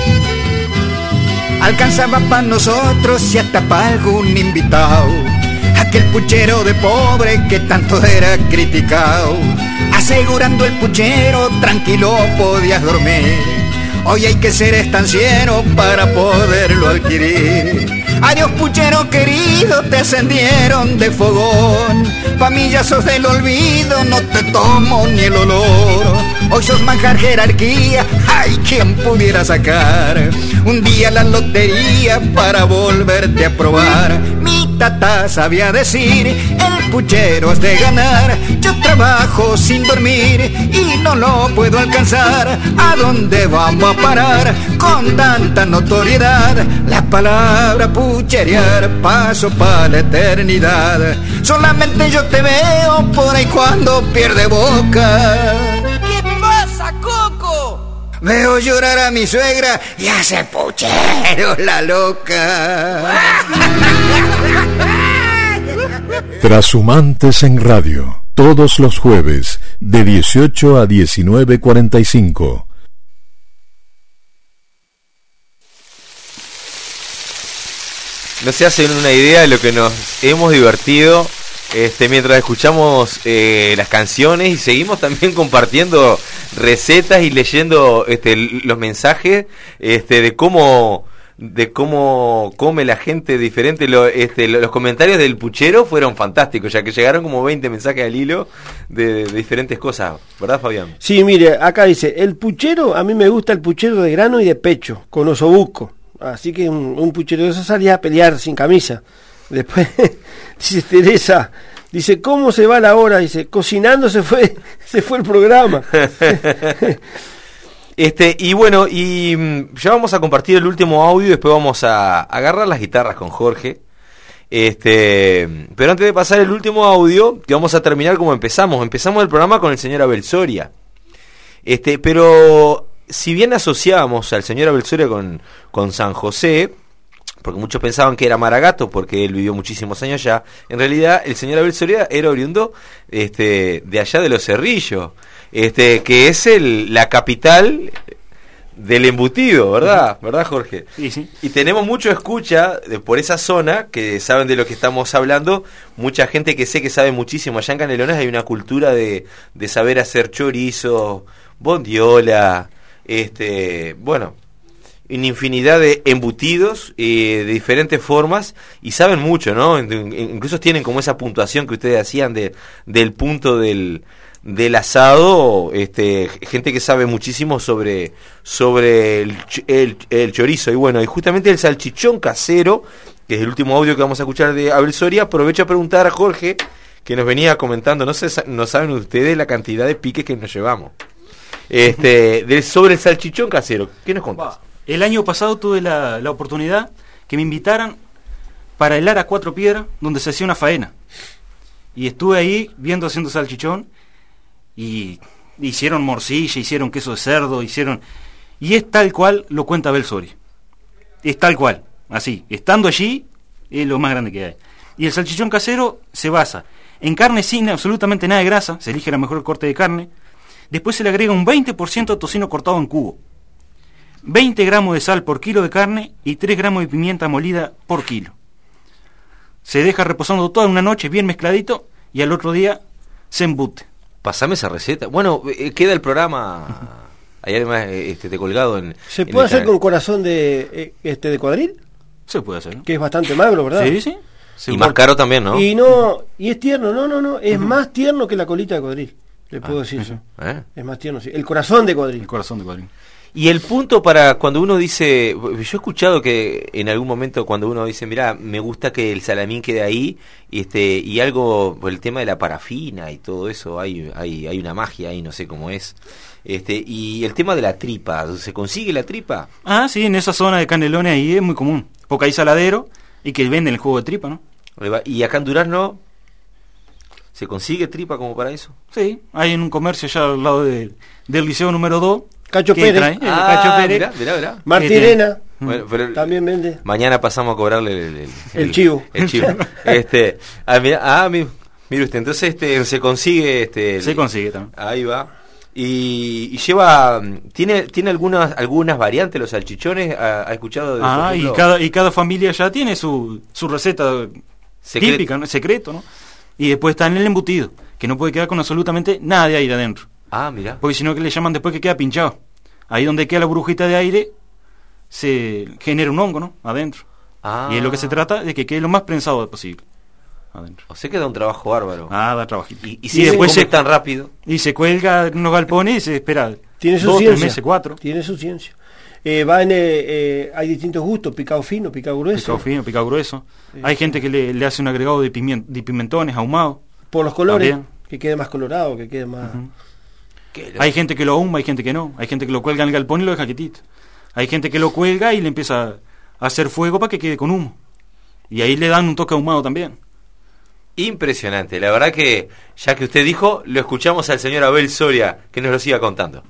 Alcanzaba para nosotros y hasta para algún invitado. aquel puchero de pobre que tanto era criticado. Asegurando el puchero, tranquilo podías dormir. Hoy hay que ser estanciero para poderlo adquirir. Adiós puchero querido, te ascendieron de fogón. Pa' mí ya sos del olvido, no te tomo ni el olor. Hoy sos manjar jerarquía, ay, quien pudiera sacar un día la lotería para volverte a probar. Mi tata sabía decir, el puchero es de ganar. Yo trabajo sin dormir y no lo puedo alcanzar. ¿A dónde vamos a parar con tanta notoriedad? La palabra pucherear, paso pa' la eternidad. Solamente yo te veo por ahí cuando pierde boca. ¿Qué pasa, Coco? Veo llorar a mi suegra y hace puchero la loca. Trashumantes en Radio, todos los jueves, de 18 a 19:45. No se hacen una idea de lo que nos hemos divertido mientras escuchamos las canciones y seguimos también compartiendo recetas y leyendo los mensajes de cómo come la gente diferente. Los comentarios del puchero fueron fantásticos, ya que llegaron como 20 mensajes al hilo de diferentes cosas, ¿verdad, Fabián? Sí, mire, acá dice, el puchero, a mí me gusta el puchero de grano y de pecho, con osobuco. Así que un puchero de eso salía a pelear sin camisa. Después, dice Teresa, dice, ¿cómo se va la hora? Dice, cocinando se fue el programa. Y bueno, ya vamos a compartir el último audio y después vamos a agarrar las guitarras con Jorge. Pero antes de pasar el último audio, que vamos a terminar como empezamos el programa con el señor Abel Soria. Pero si bien asociábamos al señor Abel Soria con San José, porque muchos pensaban que era Maragato porque él vivió muchísimos años allá, en realidad el señor Abel Soria era oriundo de allá de Los Cerrillos, que es la capital del embutido, ¿verdad? ¿Verdad, Jorge? Sí, sí. Y tenemos mucho escucha por esa zona, que saben de lo que estamos hablando, mucha gente que sé que sabe muchísimo. Allá en Canelones hay una cultura de saber hacer chorizo, bondiola, bueno, en infinidad de embutidos de diferentes formas, y saben mucho, ¿no? Incluso tienen como esa puntuación que ustedes hacían del punto del asado, gente que sabe muchísimo sobre el chorizo. Y bueno, y justamente el salchichón casero, que es el último audio que vamos a escuchar de Abel Soria, aprovecho a preguntar a Jorge, que nos venía comentando, no saben ustedes la cantidad de piques que nos llevamos. Sobre el salchichón casero, ¿qué nos contás? El año pasado tuve la oportunidad que me invitaran para helar a Cuatro Piedras, donde se hacía una faena. Y estuve ahí viendo haciendo salchichón, y hicieron morcilla, hicieron queso de cerdo, y es tal cual lo cuenta Abel Soria. Es tal cual, así, estando allí, es lo más grande que hay. Y el salchichón casero se basa en carne sin absolutamente nada de grasa, se elige la mejor corte de carne. Después se le agrega un 20% de tocino cortado en cubo, 20 gramos de sal por kilo de carne y 3 gramos de pimienta molida por kilo. Se deja reposando toda una noche bien mezcladito y al otro día se embute. Pasame esa receta. Bueno, queda el programa ahí además de colgado en... ¿Se puede hacer con corazón de cuadril? Se puede hacer, ¿no? Que es bastante magro, ¿verdad? Sí, sí. Y más caro también, ¿no? Y es tierno, no, es más tierno que la colita de cuadril. Le puedo decir eso. Es más tierno, sí. El corazón de cuadril. El corazón de cuadril. Y el punto para cuando uno dice, yo he escuchado que en algún momento cuando uno dice, mirá, me gusta que el salamín quede ahí, y algo por el tema de la parafina y todo eso, hay una magia ahí, no sé cómo es. Y el tema de la tripa, ¿se consigue la tripa? Ah, sí, en esa zona de Canelones ahí es muy común, porque hay saladero y que venden el jugo de tripa, ¿no? Y acá en Durazno, ¿se consigue tripa como para eso? Sí, hay en un comercio allá al lado del Liceo número 2. Cacho Pérez. Cacho Pérez. Mirá. Martirena. Bueno, pero también vende. Mañana pasamos a cobrarle el chivo. El chivo. Mire usted, entonces se consigue se consigue también. Ahí va. Y lleva tiene algunas variantes los salchichones, ha escuchado de y cada familia ya tiene su receta típica, ¿no? Secreto, ¿no? Y después está en el embutido, que no puede quedar con absolutamente nada de aire adentro. Ah, mira. Porque si no, que le llaman después que queda pinchado. Ahí donde queda la burbujita de aire, se genera un hongo, ¿no? Adentro. Ah. Y es lo que se trata de que quede lo más prensado posible adentro. O sea que da un trabajo bárbaro. Da trabajito. Y si después se tan rápido. Y se cuelga en unos galpones y se espera. Tiene su 2, ciencia. 3 meses, 4. Tiene su ciencia. Hay distintos gustos, picado fino, picado grueso. Picado fino, picado grueso. Hay gente que le hace un agregado de pimentones ahumados. Por los colores, también. Que quede más colorado, que quede más... Hay gente que lo ahuma, hay gente que no. Hay gente que lo cuelga en el galpón y lo deja quietito. Hay gente que lo cuelga y le empieza a hacer fuego para que quede con humo. Y ahí le dan un toque ahumado también. Impresionante. La verdad que, ya que usted dijo, lo escuchamos al señor Abel Soria, que nos lo siga contando.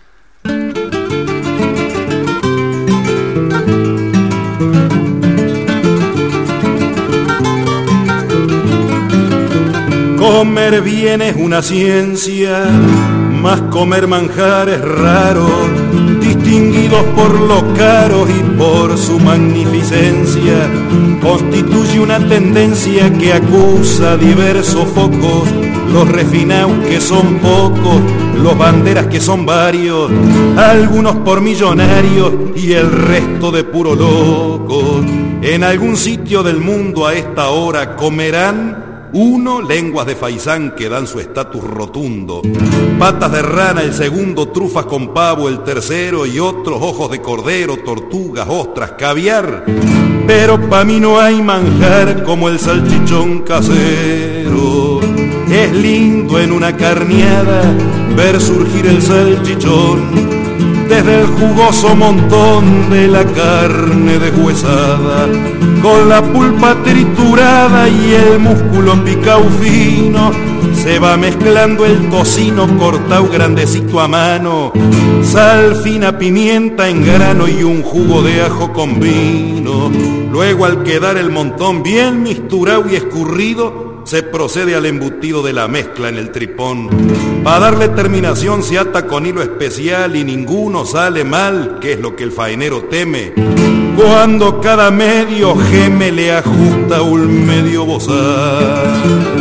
Comer bien es una ciencia, más comer manjares raros, distinguidos por lo caros y por su magnificencia, constituye una tendencia que acusa diversos focos, los refinados que son pocos, los banderas que son varios, algunos por millonarios y el resto de puro locos. En algún sitio del mundo a esta hora comerán uno, lenguas de faisán que dan su estatus rotundo, patas de rana el segundo, trufas con pavo el tercero y otros ojos de cordero, tortugas, ostras, caviar. Pero pa' mí no hay manjar como el salchichón casero. Es lindo en una carneada ver surgir el salchichón desde el jugoso montón de la carne deshuesada, con la pulpa triturada y el músculo picao fino, se va mezclando el tocino cortado grandecito a mano, sal fina, pimienta en grano y un jugo de ajo con vino. Luego, al quedar el montón bien misturado y escurrido, se procede al embutido de la mezcla en el tripón. Para darle terminación se ata con hilo especial y ninguno sale mal, que es lo que el faenero teme. Cuando cada medio geme le ajusta un medio bozal.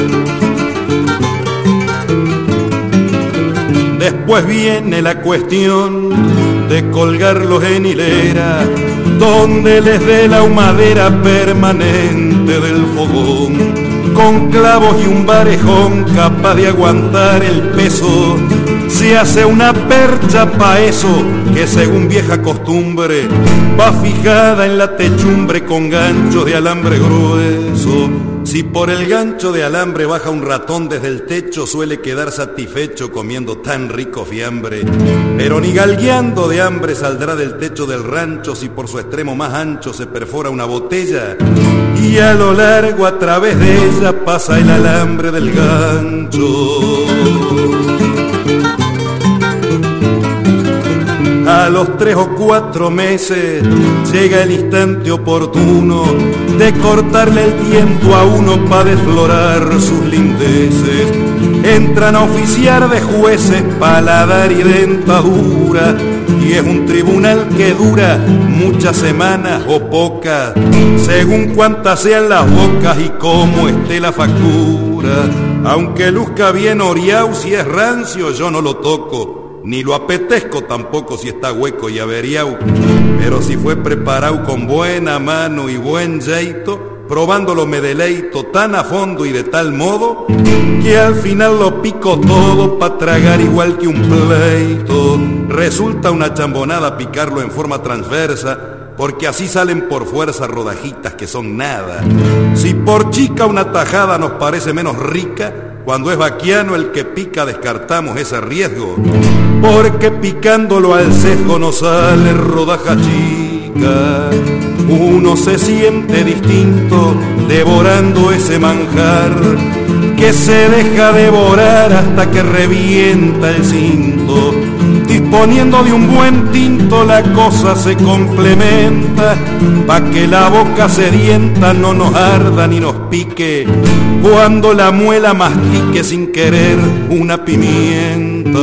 Después viene la cuestión de colgarlos en hilera, donde les dé la humadera permanente del fogón, con clavos y un varejón capaz de aguantar el peso. Se hace una percha pa' eso, que según vieja costumbre va fijada en la techumbre con gancho de alambre grueso. Si por el gancho de alambre baja un ratón desde el techo, suele quedar satisfecho comiendo tan rico fiambre. Pero ni galgueando de hambre saldrá del techo del rancho si por su extremo más ancho se perfora una botella y a lo largo a través de ella pasa el alambre del gancho. A los 3 o 4 meses llega el instante oportuno de cortarle el tiento a uno pa' desflorar sus lindeces. Entran a oficiar de jueces, paladar y dentadura, y es un tribunal que dura muchas semanas o pocas, según cuántas sean las bocas y cómo esté la factura. Aunque luzca bien oreado, si es rancio yo no lo toco, ni lo apetezco tampoco si está hueco y averiado. Pero si fue preparado con buena mano y buen jeito, probándolo me deleito tan a fondo y de tal modo que al final lo pico todo pa' tragar igual que un pleito. Resulta una chambonada picarlo en forma transversa, porque así salen por fuerza rodajitas que son nada. Si por chica una tajada nos parece menos rica, cuando es vaquiano el que pica descartamos ese riesgo, porque picándolo al sesgo nos sale rodaja chica. Uno se siente distinto devorando ese manjar que se deja devorar hasta que revienta el cinto. Disponiendo de un buen tinto la cosa se complementa, pa' que la boca sedienta no nos arda ni nos pique cuando la muela mastique sin querer una pimienta.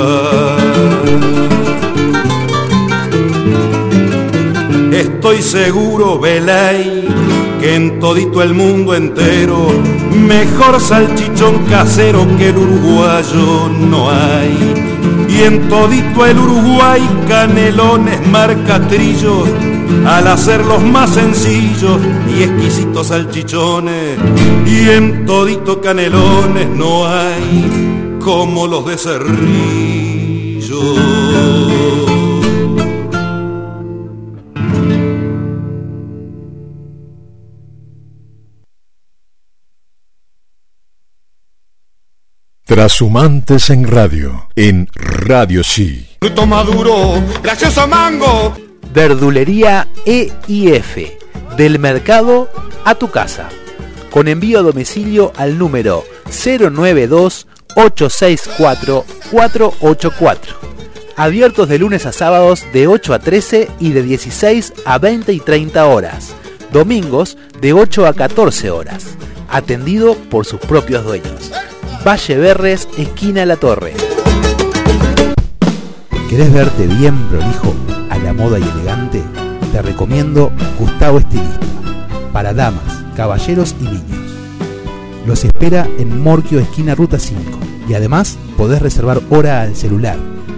Estoy seguro, Belay, que en todito el mundo entero mejor salchichón casero que el uruguayo no hay. Y en todito el Uruguay canelones marcatrillos, al hacerlos más sencillos y exquisitos salchichones. Y en todito canelones no hay como los de Cerrillo. Trashumantes en radio, en Radio Sí. Fruto maduro, gracioso mango. Verdulería EIF, del mercado a tu casa, con envío a domicilio al número 092-864-484. Abiertos de lunes a sábados de 8 a 13 y de 16 a 20 y 30 horas. Domingos de 8 a 14 horas. Atendido por sus propios dueños. Valle Berres, esquina La Torre. ¿Querés verte bien prolijo, a la moda y elegante? Te recomiendo Gustavo Estilista, para damas, caballeros y niños. Los espera en Morquio, esquina Ruta 5, y además podés reservar hora al celular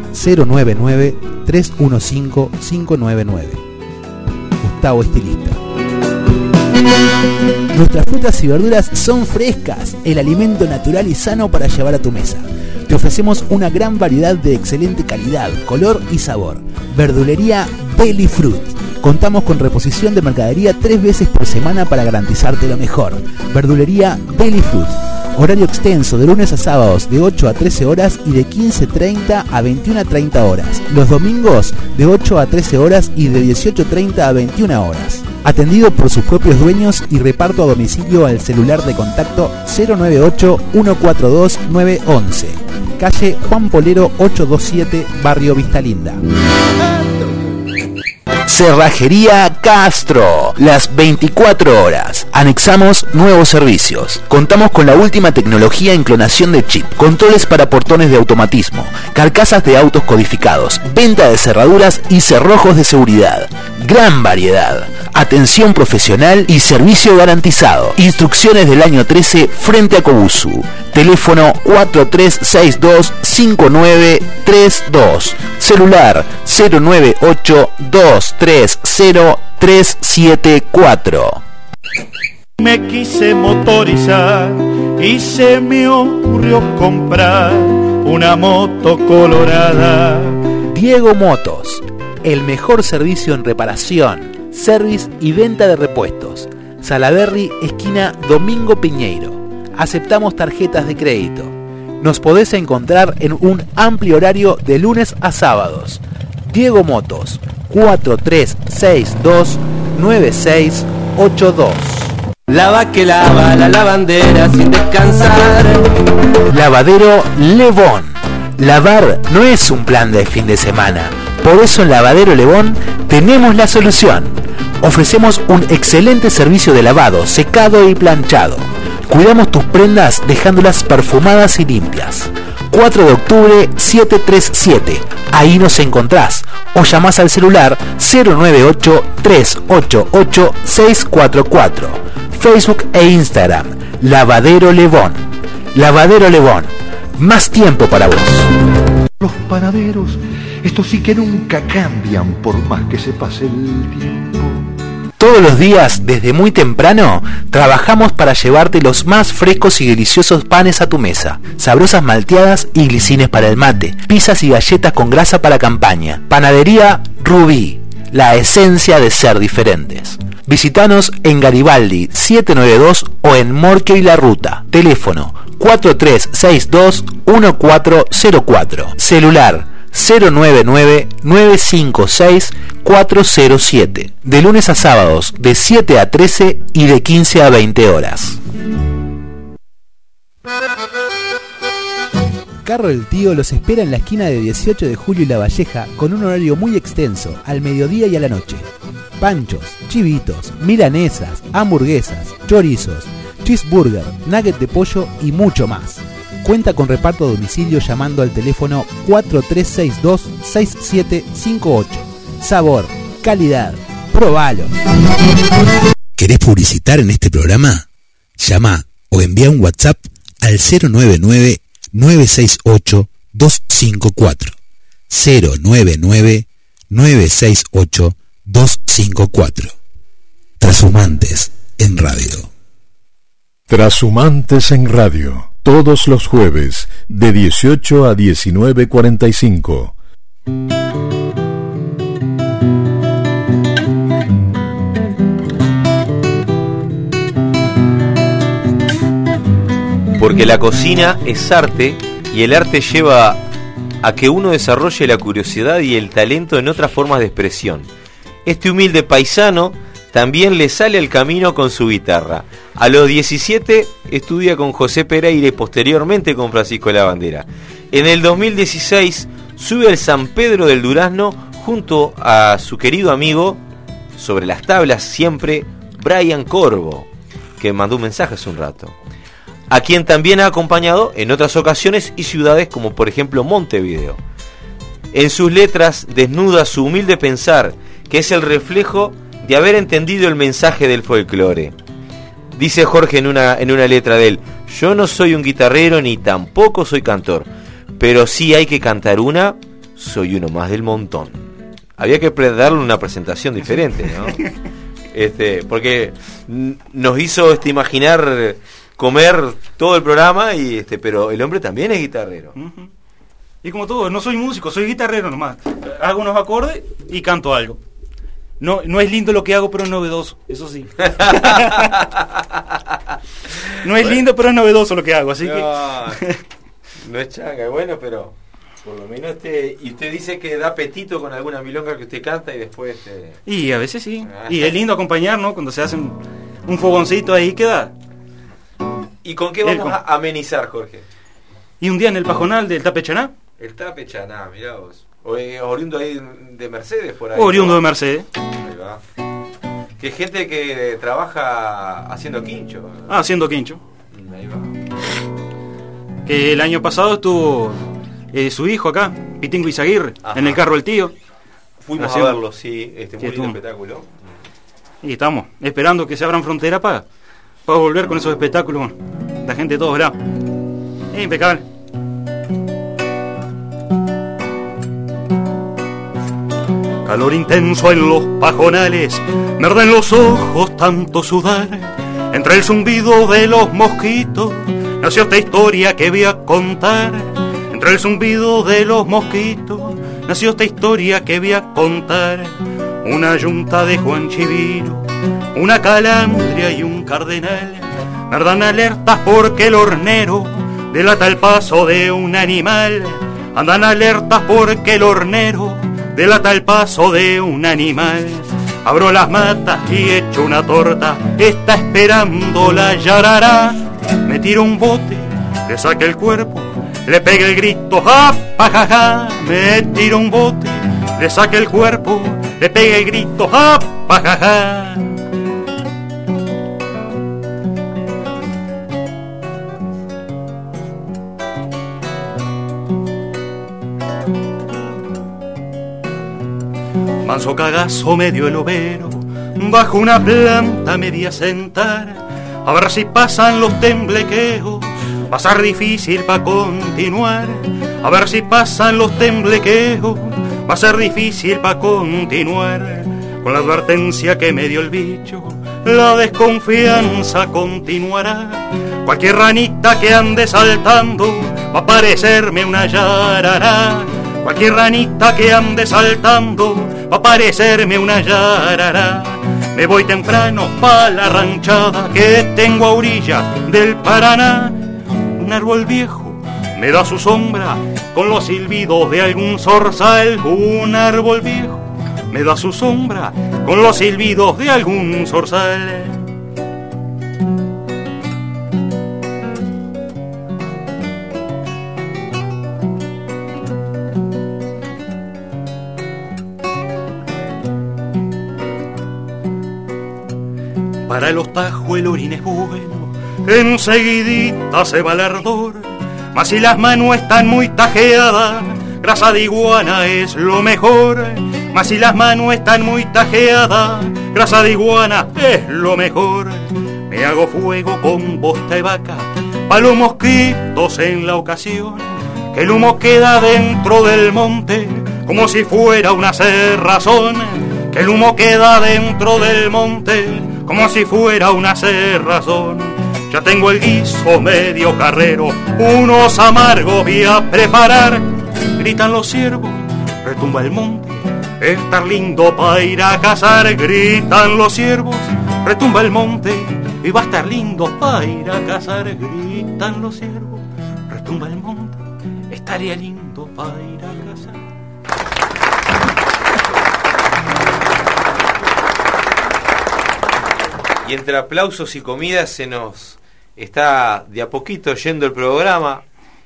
099-315-599. Gustavo Estilista. Nuestras frutas y verduras son frescas, el alimento natural y sano para llevar a tu mesa. Te ofrecemos una gran variedad de excelente calidad, color y sabor. Verdulería Belly Fruit. Contamos con reposición de mercadería 3 veces por semana para garantizarte lo mejor. Verdulería Belly Fruit. Horario extenso de lunes a sábados de 8 a 13 horas y de 15:30 a 21:30 horas. Los domingos de 8 a 13 horas y de 18:30 a 21 horas. Atendido por sus propios dueños y reparto a domicilio al celular de contacto 098-142-911. Calle Juan Polero 827, Barrio Vistalinda. Cerrajería Castro, las 24 horas. Anexamos nuevos servicios. Contamos con la última tecnología en clonación de chip, controles para portones de automatismo, carcasas de autos codificados, venta de cerraduras y cerrojos de seguridad. Gran variedad, atención profesional y servicio garantizado. Instrucciones del año 13 frente a Kobusu. Teléfono 4362-5932. Celular 098-230-374. Me quise motorizar y se me ocurrió comprar una moto colorada. Diego Motos, el mejor servicio en reparación, service y venta de repuestos. Salaberry, esquina Domingo Piñeiro. Aceptamos tarjetas de crédito. Nos podés encontrar en un amplio horario de lunes a sábados. Diego Motos, 4362-9682. Lava que lava la lavandera sin descansar. Lavadero Levón. Lavar no es un plan de fin de semana. Por eso en Lavadero Levón tenemos la solución. Ofrecemos un excelente servicio de lavado, secado y planchado. Cuidamos tus prendas dejándolas perfumadas y limpias. 4 de octubre 737. Ahí nos encontrás. O llamás al celular 098-388-644. Facebook e Instagram. Lavadero Levón. Lavadero Levón. Más tiempo para vos. Los panaderos, estos sí que nunca cambian por más que se pase el tiempo. Todos los días, desde muy temprano, trabajamos para llevarte los más frescos y deliciosos panes a tu mesa. Sabrosas malteadas y glicines para el mate. Pizzas y galletas con grasa para campaña. Panadería Rubí, la esencia de ser diferentes. Visítanos en Garibaldi 792 o en Morquio y La Ruta. Teléfono 4362-1404. Celular 099-956-407. De lunes a sábados de 7 a 13 y de 15 a 20 horas. Carro del Tío los espera en la esquina de 18 de Julio y La Valleja con un horario muy extenso, al mediodía y a la noche. Panchos, chivitos, milanesas, hamburguesas, chorizos, cheeseburger, nugget de pollo y mucho más. Cuenta con reparto a domicilio llamando al teléfono 4362-6758. Sabor, calidad, probalo. ¿Querés publicitar en este programa? Llama o envía un WhatsApp al 099-968-254. 099-968-254. Trashumantes en radio. Trashumantes en radio, todos los jueves, de 18 a 19:45. Porque la cocina es arte y el arte lleva a que uno desarrolle la curiosidad y el talento en otras formas de expresión. Este humilde paisano también le sale al camino con su guitarra. A los 17 estudia con José Pereira y posteriormente con Francisco Lavandera. En el 2016 sube al San Pedro del Durazno junto a su querido amigo, sobre las tablas siempre, Brian Corvo, que mandó un mensaje hace un rato, a quien también ha acompañado en otras ocasiones y ciudades como por ejemplo Montevideo. En sus letras desnuda su humilde pensar, que es el reflejo de haber entendido el mensaje del folclore. Dice Jorge en una letra de él: yo no soy un guitarrero ni tampoco soy cantor, pero si hay que cantar una, soy uno más del montón. Había que darle una presentación diferente, ¿no? Porque nos hizo imaginar comer todo el programa pero el hombre también es guitarrero. Uh-huh. Y como todo, no soy músico, soy guitarrero nomás. Hago unos acordes y canto algo. No es lindo lo que hago, pero es novedoso, eso sí. No es lindo, pero es novedoso lo que hago, así que... No es changa, bueno, pero por lo menos y usted dice que da apetito con alguna milonga que usted canta y después... Y a veces sí. Y es lindo acompañar, ¿no? Cuando se hace un fogoncito ahí, queda. ¿Y con qué vamos a amenizar, Jorge? Y un día en el pajonal del Tapechaná. El Tapechaná, mirá vos. Oriundo ahí de Mercedes, por ahí. Oriundo, ¿no? De Mercedes. Ahí va. Que gente que trabaja haciendo quincho. Haciendo quincho. Ahí va. Que el año pasado estuvo su hijo acá, Pitingo Izaguirre, en el carro del tío. Fuimos a verlo, sí, muy lindo espectáculo. Y estamos esperando que se abran fronteras para volver con esos espectáculos. La gente de todos lados. Impecable. Calor intenso en los pajonales, me arden los ojos tanto sudar. Entre el zumbido de los mosquitos nació esta historia que voy a contar. Entre el zumbido de los mosquitos nació esta historia que voy a contar. Una yunta de Juan Chiviro, una calandria y un cardenal me dan alertas porque el hornero delata el paso de un animal. Andan alertas porque el hornero delata el paso de un animal. Abro las matas y echo una torta, está esperando la yarará. Me tiro un bote, le saque el cuerpo, le pegue el grito, ¡ja, pa, ja, ja! Me tiro un bote, le saque el cuerpo, le pegue el grito, ¡ja, pa, ja, ja! Manso cagazo medio el overo, bajo una planta media sentar, a ver si pasan los temblequeos, va a ser difícil pa' continuar. A ver si pasan los temblequeos, va a ser difícil pa' continuar. Con la advertencia que me dio el bicho, la desconfianza continuará. Cualquier ranita que ande saltando va a parecerme una yarará. Cualquier ranita que ande saltando va a parecerme una yarará. Me voy temprano pa' la ranchada que tengo a orilla del Paraná. Un árbol viejo me da su sombra con los silbidos de algún zorzal. Un árbol viejo me da su sombra con los silbidos de algún zorzal. Para los tajos el orín es bueno, enseguidita se va el ardor. Mas si las manos están muy tajeadas, grasa de iguana es lo mejor. Mas si las manos están muy tajeadas, grasa de iguana es lo mejor. Me hago fuego con bosta de vaca, pa' los mosquitos en la ocasión. Que el humo queda dentro del monte, como si fuera una cerrazón. Que el humo queda dentro del monte, como si fuera una cerrazón. Ya tengo el guiso medio carrero, unos amargos voy a preparar. Gritan los ciervos, retumba el monte, estar lindo pa' ir a cazar. Gritan los ciervos, retumba el monte, y va a estar lindo pa' ir a cazar. Gritan los ciervos, retumba el monte, estaría lindo pa' ir a cazar. Y entre aplausos y comidas se nos está de a poquito yendo el programa.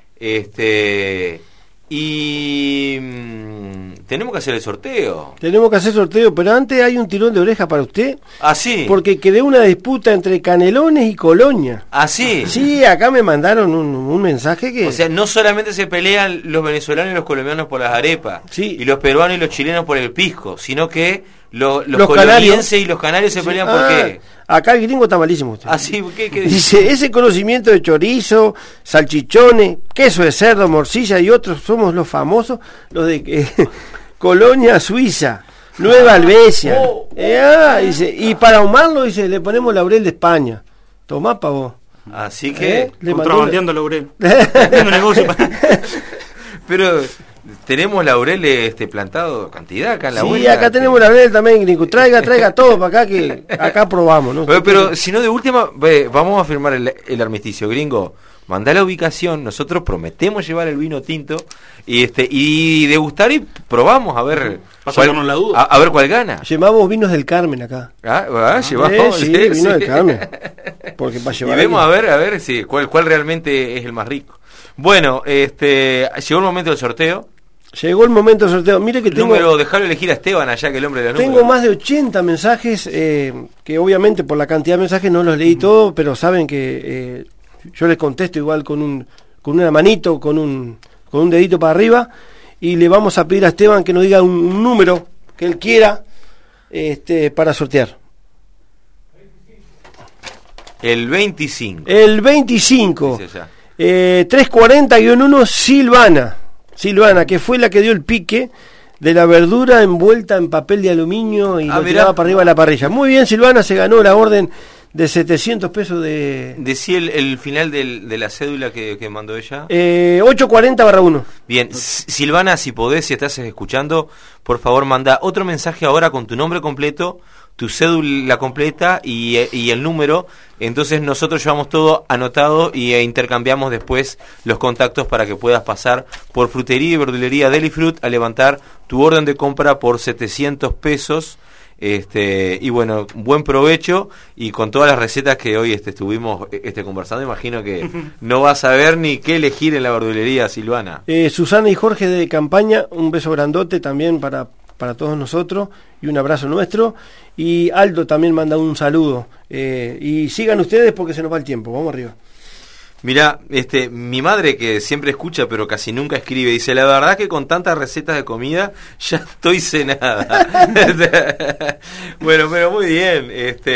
Y tenemos que hacer el sorteo. Tenemos que hacer sorteo, pero antes hay un tirón de oreja para usted. ¿Ah, sí? Porque quedó una disputa entre Canelones y Colonia. ¿Ah, sí? Sí, acá me mandaron un mensaje que... O sea, no solamente se pelean los venezolanos y los colombianos por las arepas, y los peruanos y los chilenos por el pisco, sino que los colonienses y los canarios se pelean por qué. Acá el gringo está malísimo usted. Así, ¿qué dice? Ese conocimiento de chorizo, salchichones, queso de cerdo, morcilla y otros somos los famosos, los de Colonia, Suiza, Nueva Albesia. Dice, y para ahumarlo, dice, le ponemos laurel de España. Tomá pa' vos. Así que contrabandeando laurel. Pero tenemos laurel plantado cantidad acá en la vuelta. Sí, acá tenemos laurel también, gringo. Traiga todo para acá, que acá probamos, ¿no? Pero si no, de última, vamos a firmar el armisticio, gringo. Mandá la ubicación, nosotros prometemos llevar el vino tinto y degustar y probamos a ver la duda. A ver cuál gana. Llevamos vinos del Carmen acá. Llevamos vino del Carmen. Porque para llevar y vemos a ver si cuál realmente es el más rico. Bueno, llegó el momento del sorteo. Llegó el momento del sorteo. Mire que tengo... Dejarlo elegir a Esteban allá, que el hombre de los números. Tengo más de 80 mensajes, que obviamente por la cantidad de mensajes no los leí todos, pero saben que yo les contesto igual con una manito, con un dedito para arriba, y le vamos a pedir a Esteban que nos diga un número que él quiera para sortear. El 25. El 25. 340-1 Silvana, que fue la que dio el pique de la verdura envuelta en papel de aluminio y lo tiraba para arriba de la parrilla. Muy bien, Silvana, se ganó la orden de 700 pesos de... Decía el final de la cédula que mandó ella. 840-1. Bien, Silvana, si podés, si estás escuchando, por favor manda otro mensaje ahora con tu nombre completo, tu cédula completa y el número. Entonces nosotros llevamos todo anotado y intercambiamos después los contactos para que puedas pasar por Frutería y Verdulería Delifrut a levantar tu orden de compra por 700 pesos. Y bueno, buen provecho, y con todas las recetas que hoy estuvimos conversando, imagino que no vas a ver ni qué elegir en la verdulería, Silvana. Susana y Jorge de Campaña, un beso grandote también para todos nosotros y un abrazo nuestro, y Aldo también manda un saludo, y sigan ustedes porque se nos va el tiempo. Vamos arriba. Mirá, mi madre, que siempre escucha pero casi nunca escribe, dice: la verdad que con tantas recetas de comida ya estoy cenada. Bueno, pero muy bien.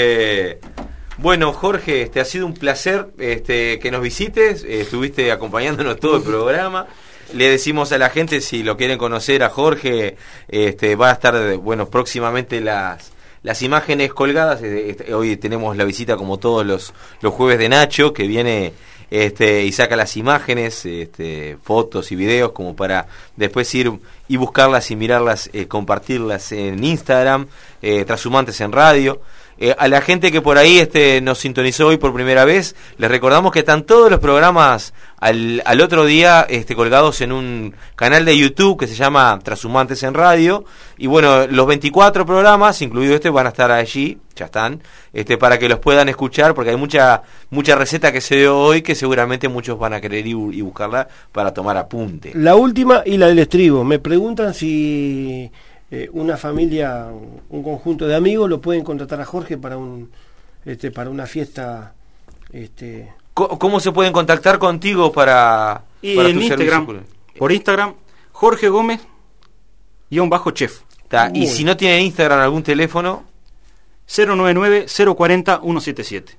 Bueno, Jorge, ha sido un placer que nos visites. Estuviste acompañándonos todo el programa. Le decimos a la gente, si lo quieren conocer a Jorge, va a estar, próximamente las imágenes colgadas. Hoy tenemos la visita, como todos los jueves, de Nacho, que viene y saca las imágenes, fotos y videos, como para después ir y buscarlas y mirarlas, compartirlas en Instagram, Trashumantes en Radio. A la gente que por ahí nos sintonizó hoy por primera vez, les recordamos que están todos los programas al otro día colgados en un canal de YouTube que se llama Trashumantes en Radio. Y bueno, los 24 programas, incluido van a estar allí, ya están, para que los puedan escuchar, porque hay mucha receta que se dio hoy que seguramente muchos van a querer ir y buscarla para tomar apunte. La última y la del estribo. Me preguntan si... una familia, un conjunto de amigos lo pueden contratar a Jorge para una fiesta. ¿Cómo se pueden contactar contigo para en tu Instagram? servicio? Por Instagram, Jorge Gómez _chef. Y si no tiene Instagram, algún teléfono, 099-040-177.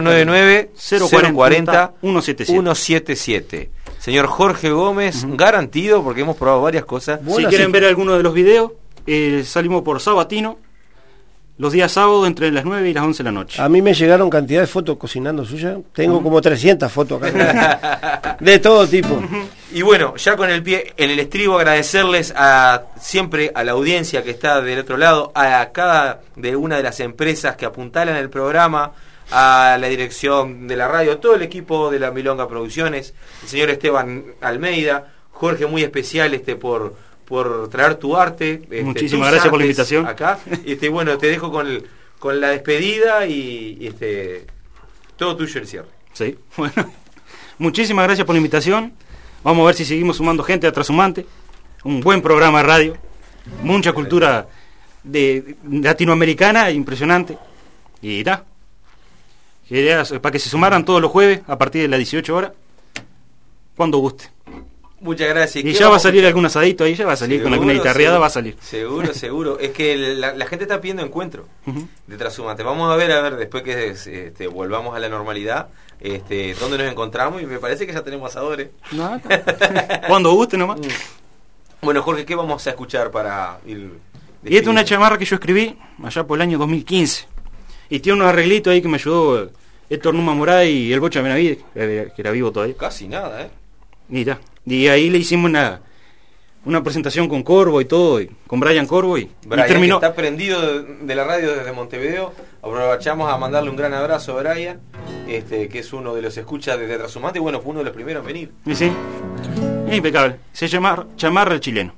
099-040-177. Señor Jorge Gómez, garantido, porque hemos probado varias cosas. Si quieren ver alguno de los videos, salimos por Sabatino los días sábados entre las 9 y las 11 de la noche. A mí me llegaron cantidad de fotos cocinando suya. Tengo como 300 fotos acá. De todo tipo. Y bueno, ya con el pie en el estribo, agradecerles siempre a la audiencia que está del otro lado, a cada de una de las empresas que apuntalan el programa, a la dirección de la radio, todo el equipo de la Milonga Producciones, el señor Esteban Almeida, Jorge, muy especial por traer tu arte. Muchísimas gracias por la invitación. Acá. Bueno, te dejo con la despedida y todo tuyo el cierre. Sí, bueno. Muchísimas gracias por la invitación. Vamos a ver si seguimos sumando gente a Trashumante. Un buen programa de radio. Mucha cultura latinoamericana impresionante. Y nada. Para que se sumaran todos los jueves a partir de las 18 horas. Cuando guste. Muchas gracias. Y ya va a salir algún asadito ahí, ya va a salir, con alguna guitarreada va a salir. Seguro. Es que la gente está pidiendo encuentro de Trashumante. Vamos a ver, después que volvamos a la normalidad, dónde nos encontramos, y me parece que ya tenemos asadores. Cuando guste nomás. Bueno, Jorge, ¿qué vamos a escuchar para ir? Y esta es una chamarra que yo escribí allá por el año 2015. Y tiene unos arreglitos ahí que me ayudó Héctor Numa Morá y el Bocha Benavides, que era vivo todavía. Casi nada, Mira. Y ahí le hicimos una presentación con Corvo y todo, con Brian Corvo, y terminó. Que está prendido de la radio desde Montevideo. Aprovechamos a mandarle un gran abrazo a Brian, que es uno de los escuchas desde Trashumante, y bueno, fue uno de los primeros en venir. Sí, impecable. Se llama Chamarra el Chileno.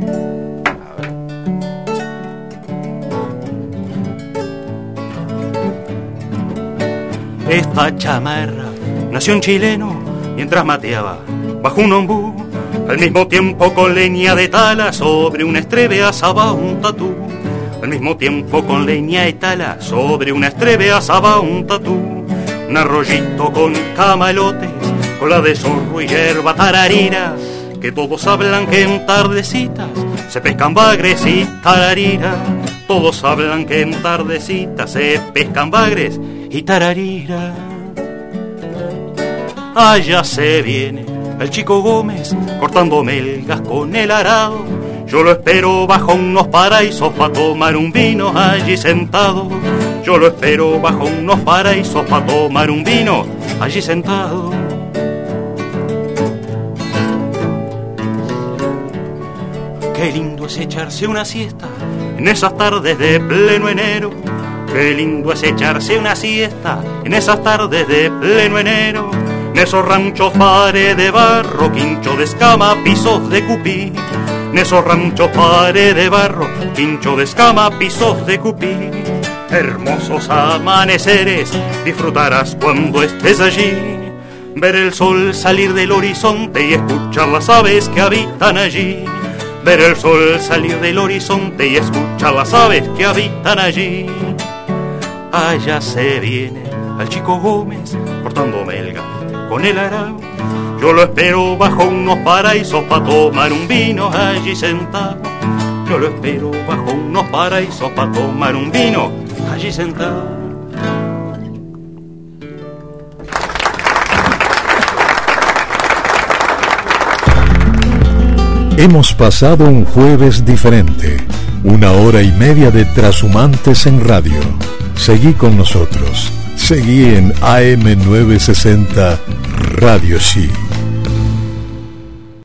Esta chamarra nació un chileno mientras mateaba bajo un ombú, al mismo tiempo con leña de tala sobre una estrebe asaba un tatú. Al mismo tiempo con leña de tala sobre una estrebe asaba un tatú. Un arroyito con camalotes, cola de zorro y hierba tararira, que todos hablan que en tardecitas se pescan bagres y tararira. Todos hablan que en tardecitas se pescan bagres y tararira. Allá se viene el chico Gómez cortando melgas con el arado. Yo lo espero bajo unos paraísos para tomar un vino allí sentado. Yo lo espero bajo unos paraísos para tomar un vino allí sentado. Qué lindo es echarse una siesta en esas tardes de pleno enero. Qué lindo es echarse una siesta en esas tardes de pleno enero. En esos ranchos pared de barro, quincho de escama, pisos de cupí. En esos ranchos pared de barro, quincho de escama, pisos de cupí. Hermosos amaneceres disfrutarás cuando estés allí. Ver el sol salir del horizonte y escuchar las aves que habitan allí. Ver el sol salir del horizonte y escuchar las aves que habitan allí. Allá se viene el chico Gómez cortando melga con el arao. Yo lo espero bajo unos paraísos para tomar un vino allí sentado. Yo lo espero bajo unos paraísos para tomar un vino allí sentado. Hemos pasado un jueves diferente, 1 hora y media de Trashumantes en radio. Seguí con nosotros. Seguí en AM960 Radio Shi.